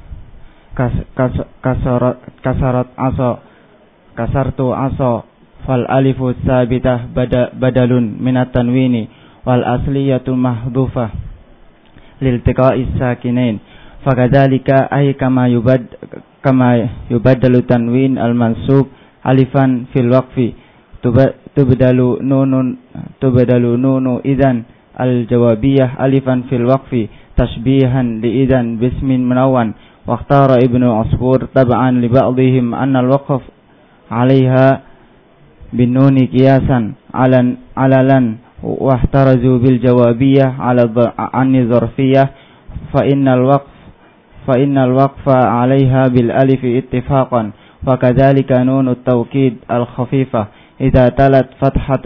كسرت كسرت عصا كسرت عصا فالألف الثابتة بدل من التنوين والأصلية محذوفة لالتقاء الساكنين فكذلك أي كما يبد كما يبدل تنوين المنصوب ألفا في الوقف تبدل نون تبدل نون إذن الجوابية ألفا في الوقف تشبيها لإذن باسم منون واختار ابن عصفور تبعا لبعضهم أن الوقف عليها بالنون قياسا على على لن واحترزوا بالجوابية على عن ظرفية فإن الوقف فإن الوقف عليها بالألف اتفاقا وكذلك نون التوكيد الخفيفة إذا تلت فتحة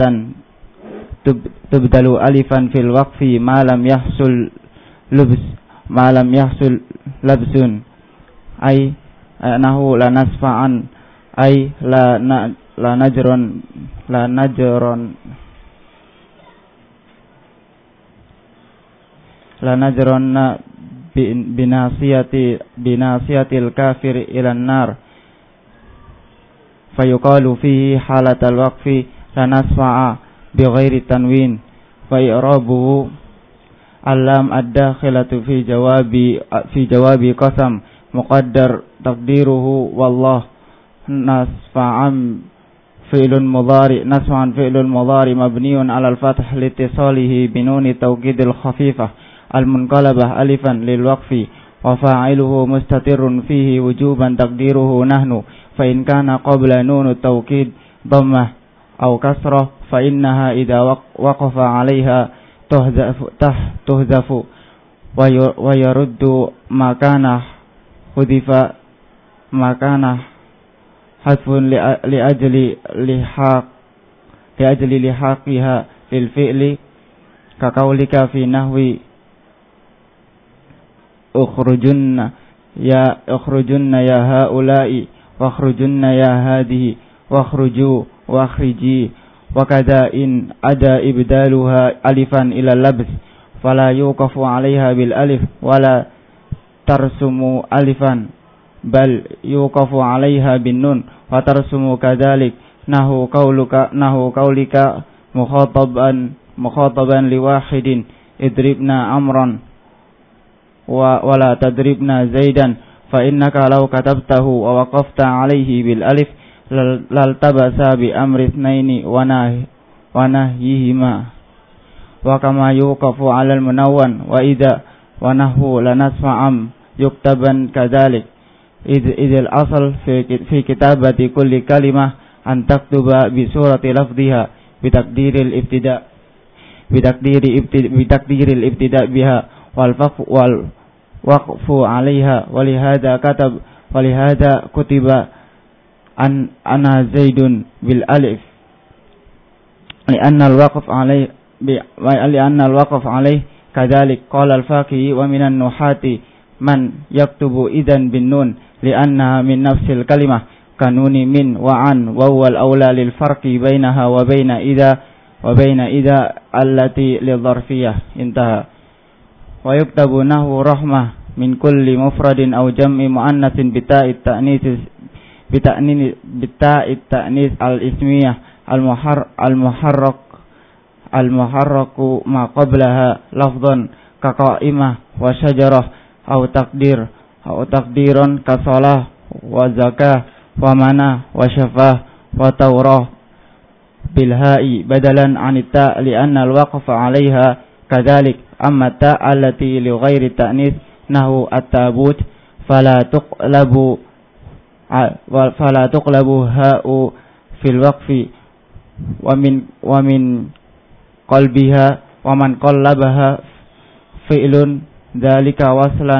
تبدل ألفا في الوقف ما لم يحصل لبس ما لم يحصل لبس أي أنه لا نسفعا أي لا لا نجرا لا نجرا لا نجرن بناصية بناصية الكافر إلى النار فيقال فيه حالة الوقف لا نسفع بغير التنوين فإعرابه اللام الداخلة في جواب في جواب قسم مقدر تقديره والله نسفعا فعل مضارع نسفعا فعل مضارع مبني على الفتح لاتصاله بنون التوكيد الخفيفة المنقلبة ألفا للوقف وفاعله مستتر فيه وجوبا تقديره نحن فإن كان قبل نون التوكيد ضمة أو كسرة فإنها إذا وقف عليها تهذف تهذف ويرد ما كان حذف ما كان حذف لأجل لحاق لأجل لحاقها للفعل كقولك في نحو اخرجن يا اخرجن يا هؤلاء واخرجن يا هذه واخرجوا واخرجي وكذا إن أدى إبدالها ألفا إلى اللبس فلا يوقف عليها بالألف ولا ترسم ألفا بل يوقف عليها بالنون وترسم كذلك نحو قولك نحو قولك مخاطبا مخاطبا لواحد اضربنا أمرا ولا تضربنا زيدا فإنك لو كتبته ووقفت عليه بالألف لالتبس بأمر اثنين ونهيهما وكما يوقف على المنون وإذا ونحو لنسفعا يكتبا كذلك إذ, إذ الأصل في, في كتابة كل كلمة أن تكتب بصورة لفظها بتقدير الابتداء بتقدير, بتقدير الابتداء بها والوقف عليها ولهذا كتب ولهذا كتب أن أنا زيد بالألف لأن الوقف عليه لأن الوقف عليه كذلك قال الفاكهي ومن النحاة من يكتب إذن بالنون لأنها من نفس الكلمة كنون من وعن وهو الأولى للفرق بينها وبين إذا وبين إذا التي للظرفية انتهى ويكتب نحو رحمة من كل مفرد أو جمع مؤنث بتاء التأنيث بتاء التأنيث الاسمية المحر المحرك المحرك ما قبلها لفظا كقائمة وشجرة أو تقدير أو تقدير كصلاة وزكاة ومنى وشفاه وتوراة بالهاء بدلا عن التاء لأن الوقف عليها كذلك أما التاء التي لغير التأنيث نحو التابوت فلا تقلب فلا تقلب هاء في الوقف ومن ومن قلبها ومن قلبها فعل ذلك وصلا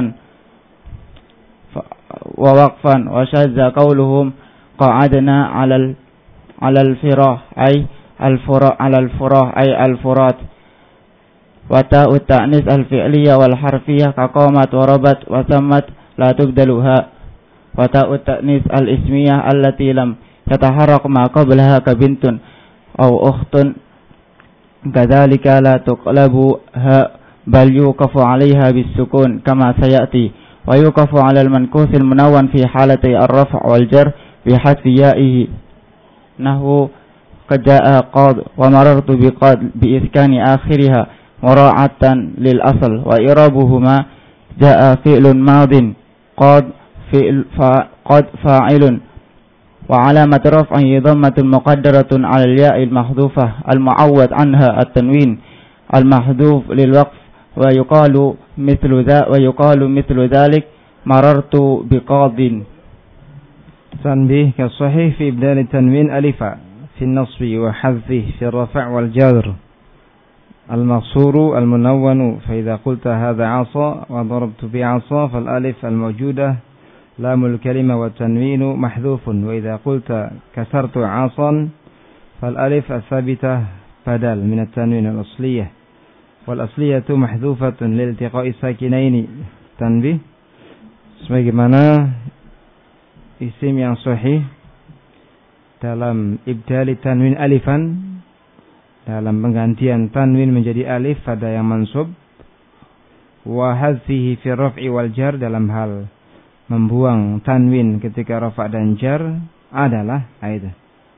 ووقفا وشذ قولهم قعدنا على على الفراش أي الفراش على الفراش أي الفرات وتاء التأنيث الفعلية والحرفية كقامت وربت وتمت la tubdaluha wa ta'ut ta'nis al-ismiyah allati lam yataharrak ma qablaha ka bintun aw ukhtun kadzalika la tuqlabu ha bal yuqafu 'alayha bis-sukun kama sayati wa yuqafu 'ala al-manqus al-munawwan fi halati ar-raf' wal jar bi hasbi ya'ihi nahwu qad jaa'a qad wa marartu bi qad bi iskani akhiriha mura'atan lil asl wa irabuhuma jaa'a fi'lun madin qad fi'l fa qad fa'ilun wa 'alamat raf'ihi dhammatun muqaddaratun 'ala al-ya'i al-mahdhufah al-mu'awwad 'anha at-tanwin al-mahdhuf lil waqf wa yuqalu mithlu dha wa yuqalu mithlu dhalik marartu bi qadin. Tanbih kasahih fi ibdal tanwin alifa fi an-nasbi wa hadfihi fi ar-raf' wal jar al-maqsuru al-munawwan fa idha qulta hadha 'asa wa darabtu bi 'asa fal alif al-mawjudah lamul kalimah wa tanwinu mahdhufun wa idha qulta kasartu 'asan fal alif as-sabitah badal min at-tanwin al-asliyah wal asliyatu mahdhufatun lil iltiqa'i sakinaini. Tanbih sebagaimana isim yang sahih dalam ibdal tanwin alifan, dalam penggantian tanwin menjadi alif pada yang mansub, wa hadfihi fi raf'i wal jar, dalam hal membuang tanwin ketika rafa' dan jar adalah aidah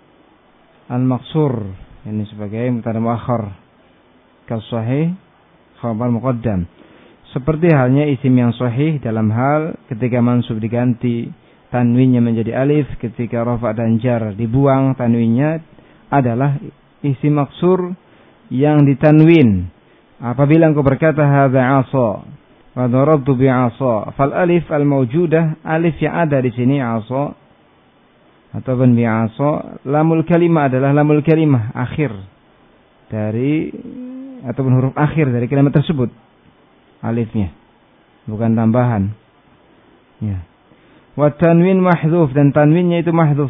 al-maqsur, ini sebagai mubtada muakhar kasahih khabar muqaddam, seperti halnya isim yang sahih dalam hal ketika mansub diganti tanwinnya menjadi alif, ketika rafa' dan jar dibuang tanwinnya adalah isim maksur yang ditanwin. Apabila engkau berkata hadza 'asa wa darabtu bi 'asa fal alif al mawjudah, alif yang ada di sini 'asa ataupun bi 'asa, lamul kalimah adalah lamul kalimah akhir dari ataupun huruf akhir dari kalimat tersebut, alifnya bukan tambahan ya. Wa tanwin mahdhuf, dan tanwinnya itu mahdhuf.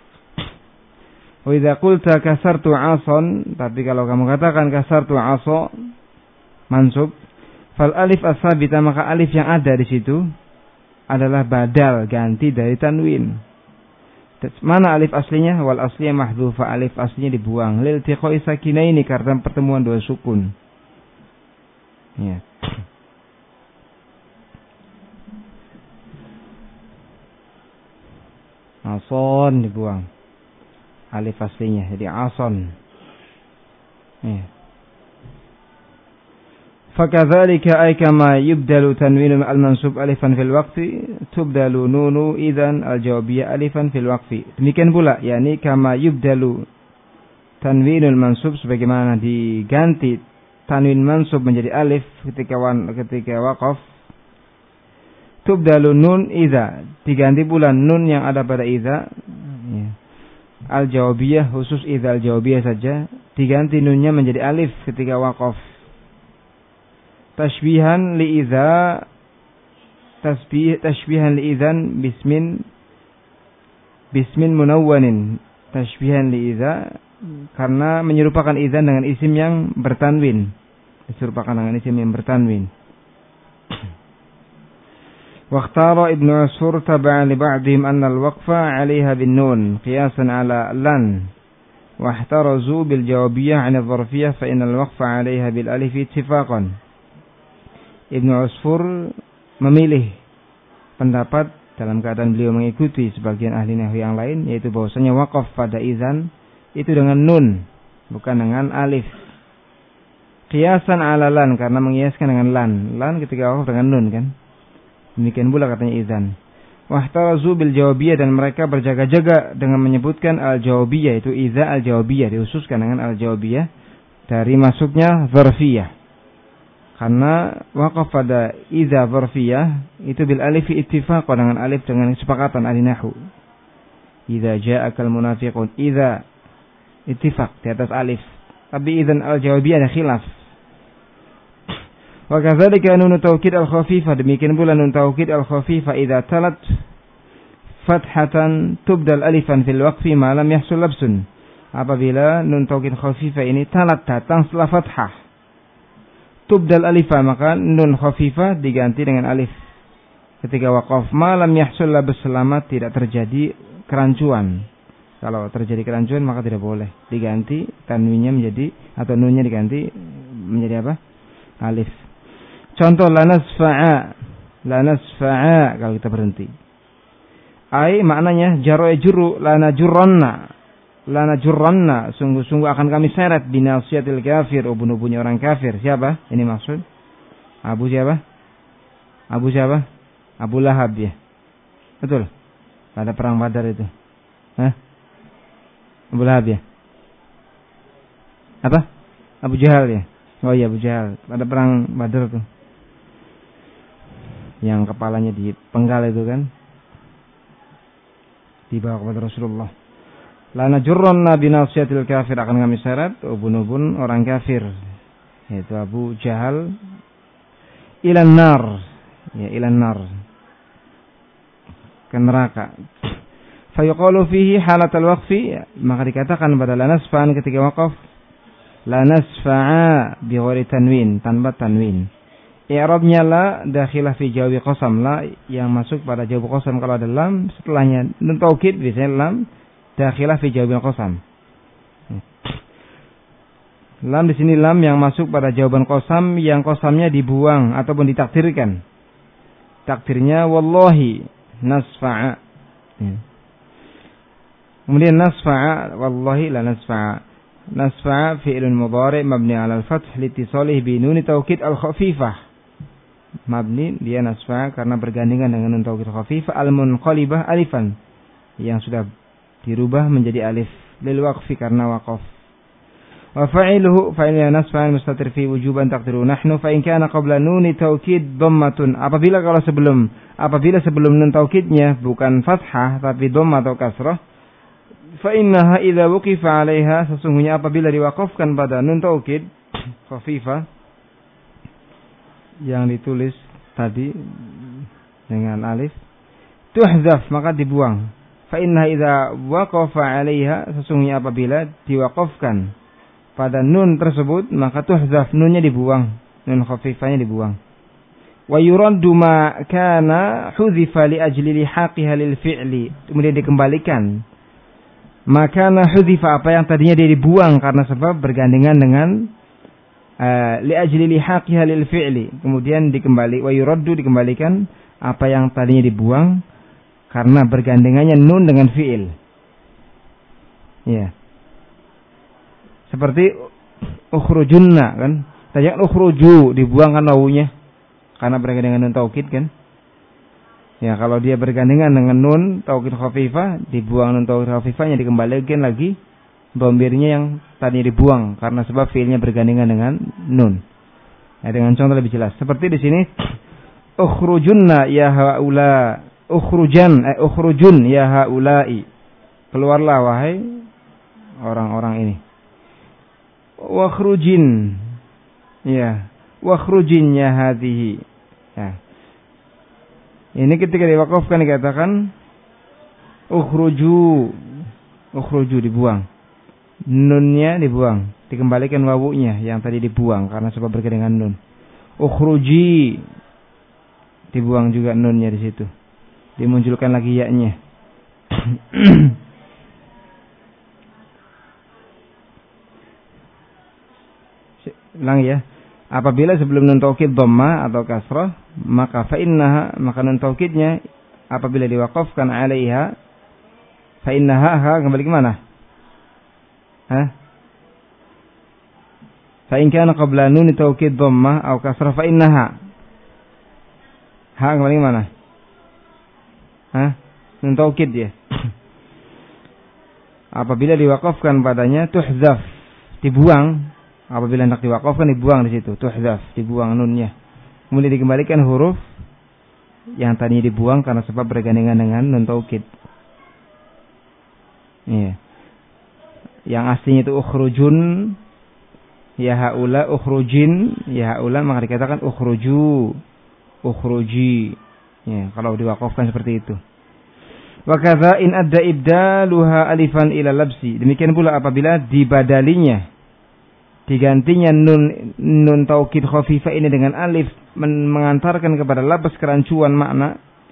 Wa idza qulta kasartu 'asan, tapi kalau kamu katakan kasartu 'asa mansub, fal alif as-sabita, maka alif yang ada di situ adalah badal, ganti dari tanwin. Mana alif aslinya? Wal aslinya mahdhufa, alif aslinya dibuang. Lil iltiqa'i sakinaini, karena pertemuan dua sukun. Ya. Ason dibuang, alif aslinya jadi ason. Ya. Fakadzalika ay kama yubdalu tanwinul al-mansub alifan fil waqfi tubdalu nunu idzan al-jawabiyah alifan fil waqfi. Demikian pula yakni kama yubdalu tanwinul mansub, sebagaimana diganti tanwin mansub menjadi alif ketika wan, ketika waqaf. Tubdalu nun idza, diganti pula nun yang ada pada idza ya. Al-jawabiyah, khusus idza al-jawabiyah saja, diganti nunnya menjadi alif ketika waqaf. Tashbihan li idza, tasbih tashbihan li idzan bismin bismin munawwanin, tashbihan li idza karena menyerupakan idzan dengan isim yang bertanwin, diserupakan dengan isim yang bertanwin. Waqtara Ibnu Ashur tab'an li ba'dihim anna al-waqfa 'alayha bin nun qiyasan 'ala lan wa ihtarazu bil jawabiyah 'an adh-dharfiyyah fa inna al-waqfa 'alayha bil alif ittifaqan. Ibnu Ashur memilih pendapat dalam keadaan beliau mengikuti sebagian ahli nahwu yang lain, yaitu bahwasanya waqaf pada idzan itu dengan nun, bukan dengan alif. Qiyasan 'ala lan, karena mengiaskan dengan lan. Lan ketika waqaf dengan nun kan. Demikian pula katanya idzan. Wahtarazu bil jawabiyah, dan mereka berjaga-jaga dengan menyebutkan al-jawabiyah, itu idza al-jawabiyah, dihususkan dengan al-jawabiyah dari masuknya dzarfiyah. Karena waqaf pada idza dzarfiyah itu bil alif ittifaqan, dengan alif dengan kesepakatan ahli nahwu. Idza ja'akal munafiqun, idza ittifaq di atas alif. Tapi idzan al-jawabiyah ada khilaf. Wa kadzalika nun taukid al-khafifah, demikian pula nun taukid al-khafifah idza talat fathatan tubdal alifan fil waqfi ma lam yahsul labsun. Apabila nun taukid khafifah ini talat datang setelah fathah, tubdal alifah, maka nun khafifah diganti dengan alif ketika waqaf malam yahsul labas selama tidak terjadi kerancuan. Kalau terjadi kerancuan maka tidak boleh diganti tanwinnya menjadi atau nunnya diganti menjadi apa? Alif. Contoh la nasfa'a, la nasfa'a kalau kita berhenti. Ai maknanya jaro juru la najurranna, la najurranna sungguh-sungguh akan kami seret binasiyatil kafir, ubun-ubunnya orang kafir. Siapa? Ini maksud Abu siapa? Abu siapa? Abu Lahab ya. Betul. Pada perang Badar itu. Hah? Abu Lahab ya? Apa? Abu Jahal ya? Oh iya Abu Jahal. Pada perang Badar tuh. Yang kepalanya dipenggal itu kan. Dibawa kepada Rasulullah. La najurranna binasiyatil kafir, akan kami seret ubun-ubun orang kafir. Yaitu Abu Jahal ilan nar. Ya ilan nar. Ke neraka. Fayuqalu fihi halatal waqfi, maka dikatakan pada la nasfa'an ketika waqaf la nasfa'a bi ghairi tanwin, tanpa tanwin. I'rabnya la dakhilah fi jawabi qasam, la yang masuk pada jawab qasam kalau ada lam setelahnya nun taukid biasanya lam dakhilah fi jawabi qasam. Lam di sini lam yang masuk pada jawaban qasam yang qasamnya dibuang ataupun ditakdirkan. Takdirnya wallahi nasfa'a. Ya. Kemudian nasfa'a wallahi la nasfa'a. Nasfa'a fi'lun mudhari' mabni 'ala al-fath liittisalih bi nun taukid al-khafifah. Mabni dia nasfa'a karena bergandengan dengan nun taukid khafifah al-munqalibah alifan yang sudah dirubah menjadi alif lil waqfi karena waqaf. Wa fa'iluhu fa'ilnya nasfa'an mustatir fi wujuban taqdiru nahnu fa in kana qabla nun taukid dhammatun. Apabila kalau sebelum apabila sebelum nun taukidnya bukan fathah tapi dhammah atau kasrah, fa innaha idza wuqifa 'alaiha, sesungguhnya apabila diwaqafkan pada nun taukid khafifah yang ditulis tadi dengan alif tuhzaf maka dibuang. Fa innaha idza waqafa 'alaiha, sesungguhnya apabila diwaqafkan pada nun tersebut maka tuhzaf, nunnya dibuang, nun khafifahnya dibuang. Wa yuraddu ma kana hudzifa li ajli lihaqiha lil fi'li, kemudian dikembalikan maka na hudzifa apa yang tadinya dia dibuang karena sebab bergandengan dengan uh, li ajli lihaqiha lil fi'li, kemudian dikembali wa yuraddu dikembalikan apa yang tadinya dibuang karena bergandengannya nun dengan fi'il. Ya. Yeah. Seperti ukhrujunna kan, tadinya ukhruju dibuang kan wawunya karena bergandengan nun taukid kan. Ya, kalau dia bergandengan dengan nun taukid khafifah, dibuang nun taukid khafifahnya, dikembalikan lagi dhamirnya yang tadinya dibuang karena sebab fiilnya bergandengan dengan nun. Ya, dengan contoh lebih jelas. Seperti di sini ukhrujunna ya haula, ukhrujan eh ukhrujun ya haula'i. Keluarlah wahai orang-orang ini. Wakhrujin. Ya, wakhrujin ya hadhihi. Ya. Ini ketika diwakafkan dikatakan ukhruju, ukhruju dibuang, nunnya dibuang, dikembalikan wawunya yang tadi dibuang karena sebab bergandengan nun. Ukhruji dibuang juga nunnya di situ, dimunculkan lagi ya-nya. Ulang ya. Apabila sebelum nun taukid dhammah atau kasrah, maka fa innaha, maka nun taukidnya apabila diwaqafkan 'alaiha, fa innaha ha kembali ke mana? Hah? Fa in kana qabla nun taukid dhammah atau kasrah fa innaha. Ha kembali ke mana? Hah? Nun taukid ya. Apabila diwaqafkan padanya tuhzaf, dibuang. Apabila hendak diwaqafkan dibuang di situ, tuhzaf, dibuang nunnya. Kemudian dikembalikan huruf yang tadinya dibuang karena sebab bergandengan dengan nun taukid. Iya. Yang aslinya itu ukhrujun ya haula, ukhrujin ya haula, maka dikatakan ukhruju, ukhruji. Ya, kalau diwaqafkan seperti itu. Wa kadza in adda ibdaluha alifan ila labsi. Demikian pula apabila dibadalinya, digantinya nun nun taukid khafifah ini dengan alif men- mengantarkan kepada labas kerancuan makna,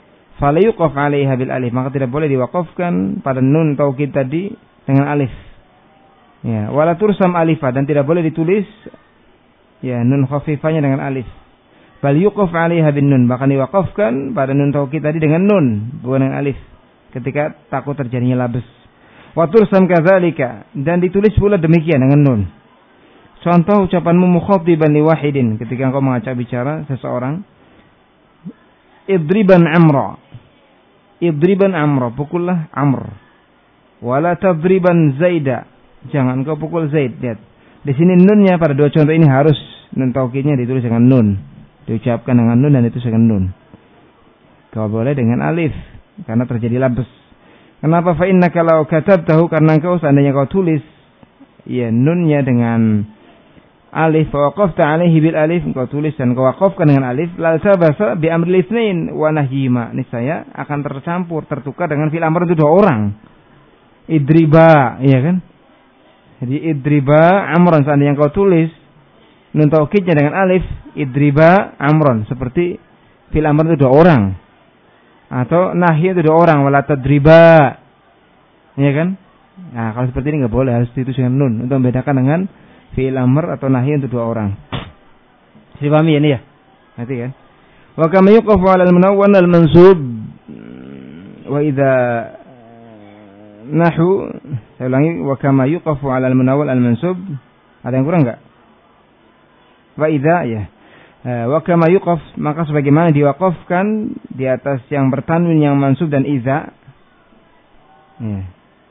fala yuqaf 'alaiha bil alif, maka tidak boleh diwaqafkan pada nun taukid tadi dengan alif. Ya, wala tursam alifah, dan tidak boleh ditulis ya nun khafifahnya dengan alif. Bal yuqaf 'alaiha bin nun, bahkan diwaqafkan pada nun taukid tadi dengan nun, bukan dengan alif, ketika takut terjadinya labes. Wa tursam kadzalika, dan ditulis pula demikian dengan nun. Contoh ucapanmu mukhatiban li wahidin, ketika engkau mengajak bicara seseorang, idriban amra, idriban amra, pukullah Amr. Wala tadriban Zaida, jangan kau pukul Zaid. Lihat, di sini nunnya pada dua contoh ini harus nun taukidnya ditulis dengan nun, diucapkan dengan nun dan ditulis dengan nun. Kau boleh dengan alif karena terjadi labes. Kenapa? Fa innaka law katabtahu, karena engkau seandainya kau tulis ya nunnya dengan alif, fa waqafta 'alaihi bil alif, engkau tulis dan kau waqafkan dengan alif, la tabasa bi amril itsnain wa nahyima, niscaya akan tercampur tertukar dengan fi'il amr itu dua orang. Idriba, iya kan? Jadi idriba amron, seandainya kau tulis nun taukidnya dengan alif, idriba amron, seperti fi'il amr itu dua orang. Atau nahy itu dua orang, wala tadriba. Iya kan? Nah, kalau seperti ini enggak boleh, harus ditulis dengan nun untuk membedakan dengan fi'il amr atau nahy untuk dua orang. Dipahami ya ini ya? Nanti kan. Wa kama yuqafu 'ala al-munawwan al-mansub wa idza nahu, saya ulangi, wa kama yuqafu 'ala al-munawwan al-mansub. Ada yang kurang enggak? Wa idza ya. Wa kama yuqaf, maka sebagaimana diwaqafkan di atas yang bertanwin yang mansub dan idza. Ya.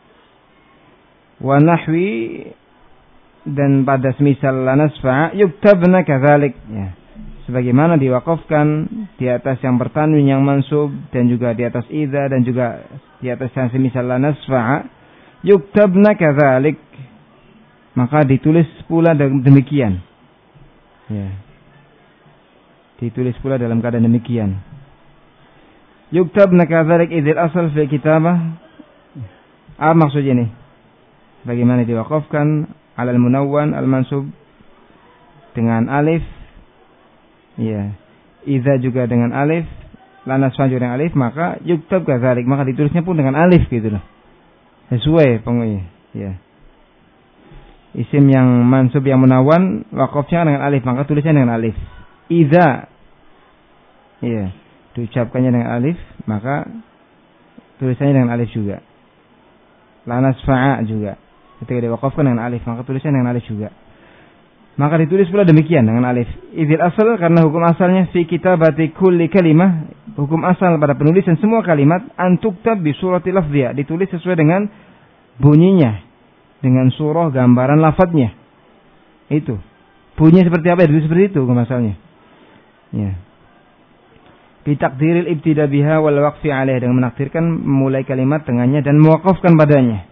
Wa nahwi, dan pada semisal la nasfa yuktabna kadzalik, ya, sebagaimana diwaqafkan di atas yang bertanwin yang mansub dan juga di atas idza dan juga di atas yang semisal la nasfa yuktabna kadzalik, maka ditulis pula demikian, ya, ditulis pula dalam keadaan demikian. Yuktabna kadzalik idzil asal fi kitabah, apa maksudnya ini? Bagaimana diwaqafkan alal munawwan al mansub dengan alif, ya, idza juga dengan alif, la nasfa juga dengan alif, maka yuktab kadzalik, maka ditulisnya pun dengan alif gitu loh. Sesuai pokoknya, ya. Isim yang mansub yang munawwan waqafnya dengan alif, maka tulisnya dengan alif. Idza, ya, diucapkannya dengan alif, maka tulisannya dengan alif juga. La nasfa juga, ketika diwaqafkan dengan alif, maka tulisnya dengan alif juga. Maka ditulis pula demikian dengan alif. Idzil asal, karena hukum asalnya fi kitabati kulli kalimah, hukum asal pada penulisan semua kalimat, antuktab bi surati lafdhiya, ditulis sesuai dengan bunyinya, dengan surah gambaran lafadznya. Itu. Bunyinya seperti apa? Ditulis seperti itu hukum asalnya. Ya. Bi taqdiril ibtida biha wal waqfi 'alaiha, dengan menakdirkan memulai kalimat tengahnya dan mewaqafkan padanya.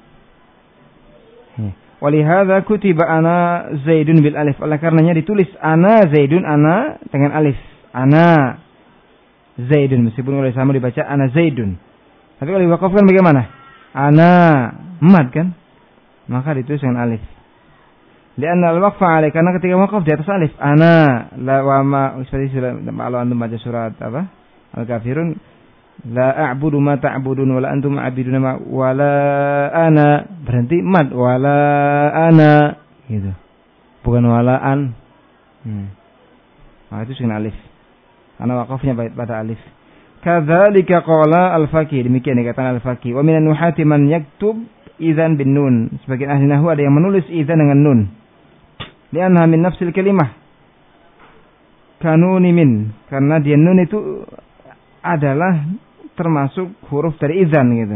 Walihada kutiba ana Zaidun bil alif, oleh karenanya ditulis ana Zaidun, ana dengan alif, ana Zaidun, meskipun oleh sama dibaca ana Zaidun. Tapi kalau diwaqafkan bagaimana? Ana mad kan? Maka ditulis dengan alif. Lianna al-waqfa 'alaihi, karena ketika waqaf di atas alif, ana la wa ma, seperti surat kalau antum baca surat apa? Al-Kafirun, la a'budu ma ta'budun wala antum a'biduna ma wala ana, berhenti mad, wala ana gitu, bukan walaan. Hmm. Nah, itu dengan alif, karena waqafnya pada alif. Kadzalika qala al-Faqih, demikian dikatakan al-Faqih. Wa minan nuhati man yaktub idzan bin nun, sebagian ahli nahwu ada yang menulis idzan dengan nun, li'annaha min nafsil kalimah kanuni min, karena dia nun itu adalah termasuk huruf dari idzan gitu.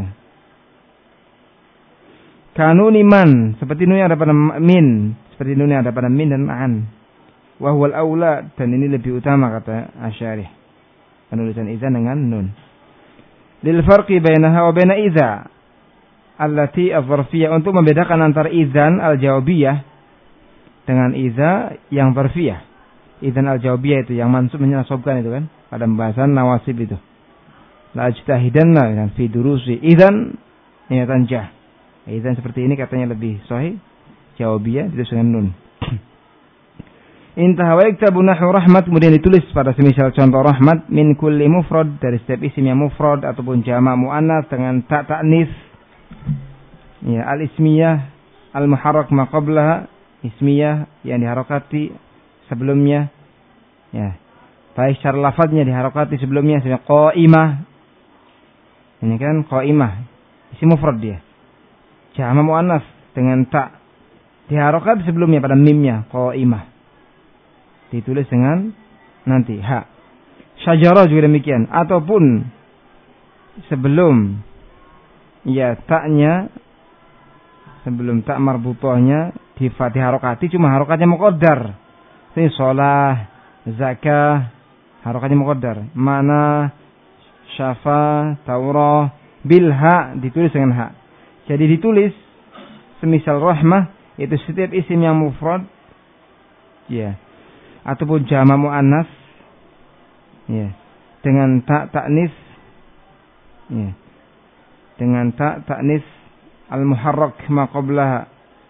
Kanuni man, seperti nun yang ada pada min, seperti nun yang ada pada min dan an. Wa huwal aula, dan ini lebih utama kata Asy'arih, penulisan idzan dengan nun. Lil farqi bainaha wa baina idza allati adh-dharfiyah, untuk membedakan antara idzan al-jawabiyah dengan idza yang dzarfiyah. Idzan al-jawabiyah itu yang mansub menasabkan itu kan, pada pembahasan nawasib itu. La ajtahidanna kan fi durusi idzan ya tanjah. Idzan seperti ini katanya lebih sahih, jawabiyah ditulis dengan nun. Intaha wa yaktabu nahwu rahmat, kemudian ditulis pada semisal contoh rahmat min kulli mufrad, dari setiap isim yang mufrad ataupun jamak muannas dengan ta ta'nis. Ya, al-ismiyah al-muharrak ma qablaha, ismiyah yang diharokati sebelumnya. Ya. Baik secara lafadznya diharokati sebelumnya, seperti qaimah. Ini kan qaimah, isim mufrad dia. Jamak muannas dengan ta diharokati sebelumnya pada mimnya, qaimah. Ditulis dengan nanti ha. Syajarah juga demikian, ataupun sebelum ya taknya, sebelum tak marbutohnya di fatih harokati, cuma harokatnya muqaddar. Ini sholah, zakah, harokatnya muqaddar. Mana, syafa, taurah, bilha ditulis dengan ha. Jadi ditulis semisal rahmah itu setiap isim yang mufrad, ya, ataupun jamak muannas, ya, dengan ta ta'nis, ya, dengan ta ta'nis al-muharrak ma qablaha.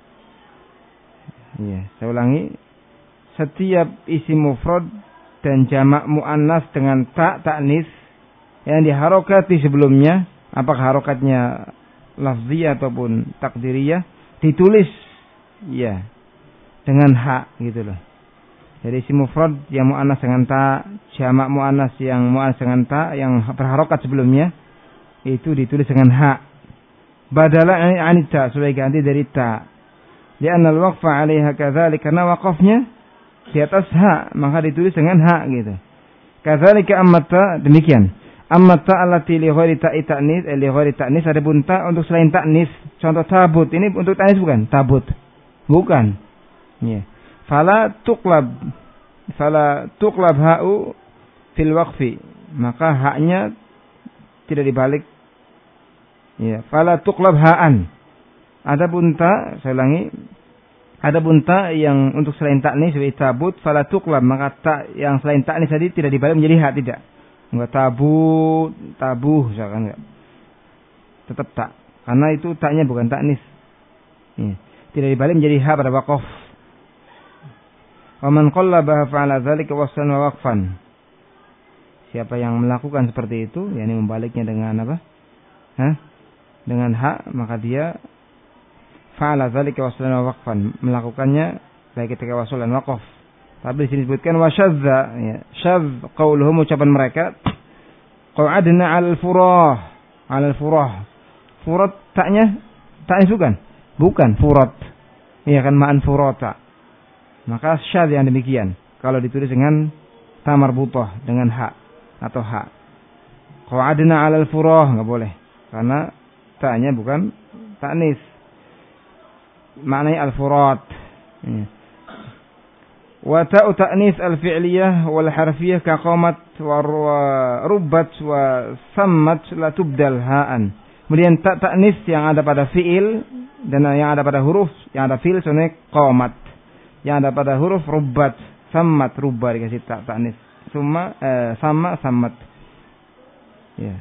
Ya, saya ulangi. Setiap isim mufrad dan jamak muannas dengan ta ta'nis yang diharokati sebelumnya, apakah harokatnya lafziyah ataupun takdiriyah, ditulis ya dengan ha gitu loh. Jadi isim mufrad yang muannas dengan ta, jamak muannas yang muannas dengan ta yang berharokat sebelumnya itu ditulis dengan ha. Badala anita, sudah ganti dari ta. Lianna al-waqfa 'alaiha kadzalik, karena waqafnya di atas ha, maka ditulis dengan ha gitu. Kadzalika amma ta, demikian. Amma ta allati li ghairi ta'i ta'nis, li ghairi ta'nis, ada pun ta untuk selain ta'nis. Contoh tabut, ini untuk ta'nis bukan? Tabut. Bukan. Ya. Fala tuqlab, fala tuqlab ha'u fil waqfi, maka haknya tidak dibalik. Ya, fala tuqlab ha'an. Ada pun ta, saya ulangi, ada pun ta yang untuk selain ta'nis seperti tabut, fala tuqlab, maka ta yang selain ta'nis tadi tidak dibalik menjadi ha, tidak. Enggak tabut, tabuh, misalkan enggak. Tetap tak, karena itu taknya bukan ta'nis. Ya. Tidak dibalik menjadi ha pada waqaf. Wa man qallabaha fa'ala dzalika waslan wa waqfan. Siapa yang melakukan seperti itu, yakni membaliknya dengan apa? Hah? Dengan ha, maka dia fa'ala dzalika waslan wa waqfan, melakukannya baik ketika wasl dan waqaf. Tapi di sini disebutkan wa syadza, ya. Syadz qauluhum, ucapan mereka, qa'adna 'alal furah, 'alal furah. Furat taknya ta'nis bukan? Bukan furat. Iya kan, ma'an furata. Maka syadz yang demikian kalau ditulis dengan ta marbutah dengan ha atau ha. Qa'adna 'alal furah enggak boleh karena ta'nya bukan ta'nis. Maknanya al-furat. Ya. Wa ta'u ta'nis al-fi'liyah wal harfiyah ka qamat wa rubbat wa sammat la tubdal ha'an. Kemudian ta ta'nis yang ada pada fi'il dan yang ada pada huruf, yang ada fi'il sebenarnya qamat. Yang ada pada huruf rubbat, sammat, rubba dikasih ta ta'nis. Summa eh, sama sammat. Ya.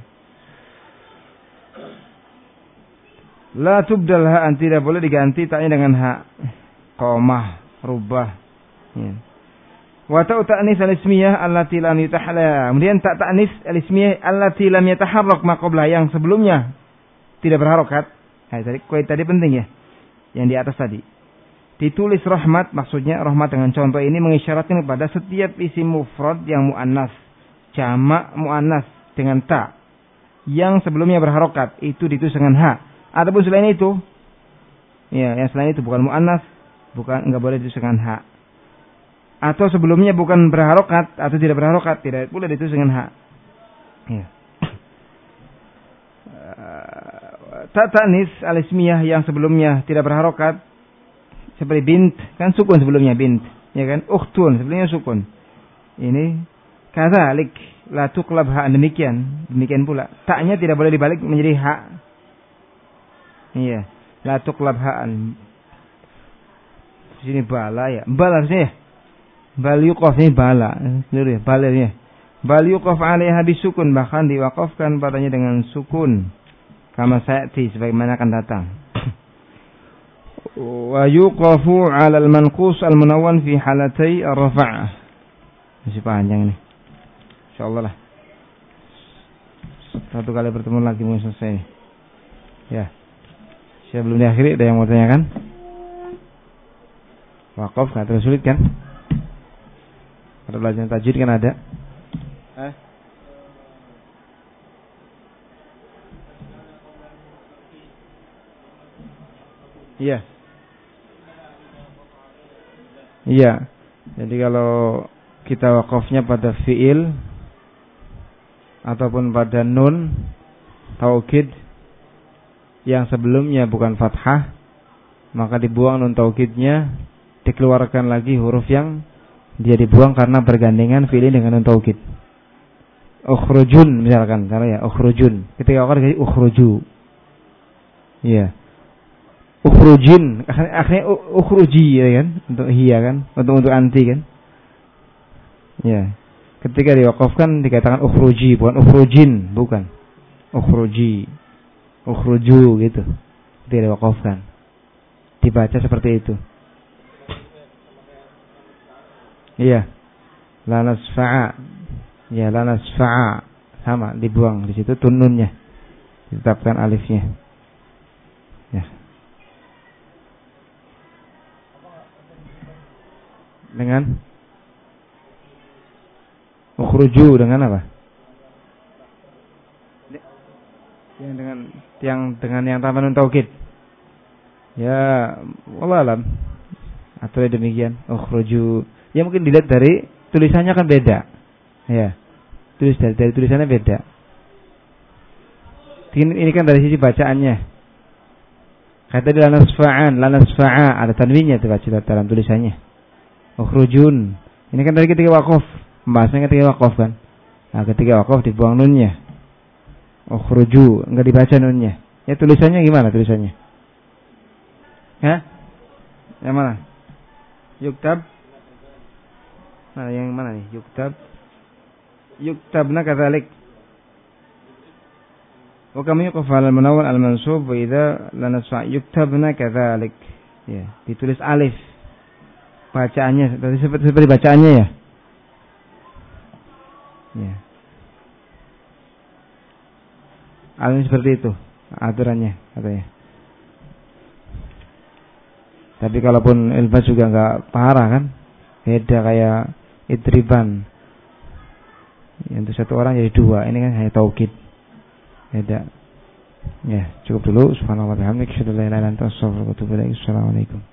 La tubdal ha'an, tidak boleh diganti ta'nya dengan ha. Qamah, rubbah. Ya. Wa ta'u ta'nis al-ismiyah allati lam yatahala. Kemudian ta ta'nis al-ismiyah allati lam yataharrak ma qabla, yang sebelumnya tidak berharokat. Nah, tadi kuit tadi penting ya. Yang di atas tadi. Ditulis rahmat, maksudnya rahmat dengan contoh ini mengisyaratkan kepada setiap isim mufrad yang muannas, jamak muannas dengan ta yang sebelumnya berharokat, itu ditulis dengan ha. Adapun selain itu, ya, yang selain itu bukan muannas, bukan, enggak boleh ditulis dengan ha. Atau sebelumnya bukan berharokat atau tidak berharokat, tidak boleh ditulis dengan ha. Ya. Ta ta'nis al-ismiyah yang sebelumnya tidak berharokat, seperti bint, kan sukun sebelumnya bint, ya kan? Ukhtun sebelumnya sukun. Ini kadzalik la tuqlab ha, demikian, demikian pula. Ta'nya tidak boleh dibalik menjadi ha. Iya, la tuqlab ha'an. Di sini bala ya. Bala harusnya ya. Bal yuqaf ini bala. Seluruh ya, bala ya. Bal yuqaf 'alaiha bisukun, bahkan diwaqafkan padanya dengan sukun. Kama sayati, sebagaimana akan datang. wa yuqafu 'ala al-manqus al-munawwan fi halatay ar-raf'ah. Masih panjang ini. Insyaallah lah. Satu kali bertemu lagi mau selesai. Ya. Saya belum diakhiri, ada yang mau tanyakan? Waqaf enggak terlalu sulit kan? Pada belajar tajwid kan ada. Eh? Iya. Iya. Jadi kalau kita wakafnya pada fiil ataupun pada nun taukid yang sebelumnya bukan fathah, maka dibuang nun taukidnya, dikeluarkan lagi huruf yang dia dibuang karena bergandengan fiil dengan nun taukid. Ukhrujun misalkan, karena ya ukhrujun. Ketika wakaf dikasih ukhruju. Iya. Ukhrujin, akhirnya ukhruji ya kan, untuk hiya kan, untuk untuk anti kan. Ya. Ketika diwakafkan dikatakan ukhruji, bukan ukhrujin, bukan. Ukhruji. Ukhruju gitu. Ketika diwakafkan. Dibaca seperti itu. Iya. La nasfa'a. Ya, la nasfa'a. Sama, dibuang di situ tununnya. Ditetapkan alifnya. Ya. Dengan ukhruju dengan apa? Yang dengan yang dengan yang tambah nun taukid. Ya, wallah alam. Atau demikian, ukhruju. Ya mungkin dilihat dari tulisannya kan beda. Ya. Tulis dari, dari tulisannya beda. Ini, ini kan dari sisi bacaannya. Kata di lanasfa'an, lanasfa'a ada tanwinnya terbaca dalam tulisannya. Ukhrujun. Ini kan dari ketika wakaf. Pembahasannya ketika wakaf kan. Nah, ketika wakaf dibuang nunnya. Ukhruju, enggak dibaca nunnya. Ya tulisannya gimana tulisannya? Hah? Yang mana? Yuktab. Mana yang mana nih? Yuktab. Yuktabna kadzalik. Wa kam yuqaf 'ala al-munawwan al-mansub wa idza lanasfa yuktabna kadzalik. Ya, ditulis alif. Bacaannya seperti seperti bacaannya ya. Ya. Alif seperti itu aturannya katanya. Tapi kalaupun ilbas juga enggak parah kan? Beda kayak idriban. Yang satu orang jadi dua, ini kan hanya taukid. Beda. Ya, cukup dulu. Subhanallah wa bihamdihi, asyhadu an la ilaha illa anta, astaghfiruka wa atubu ilaik. Assalamualaikum.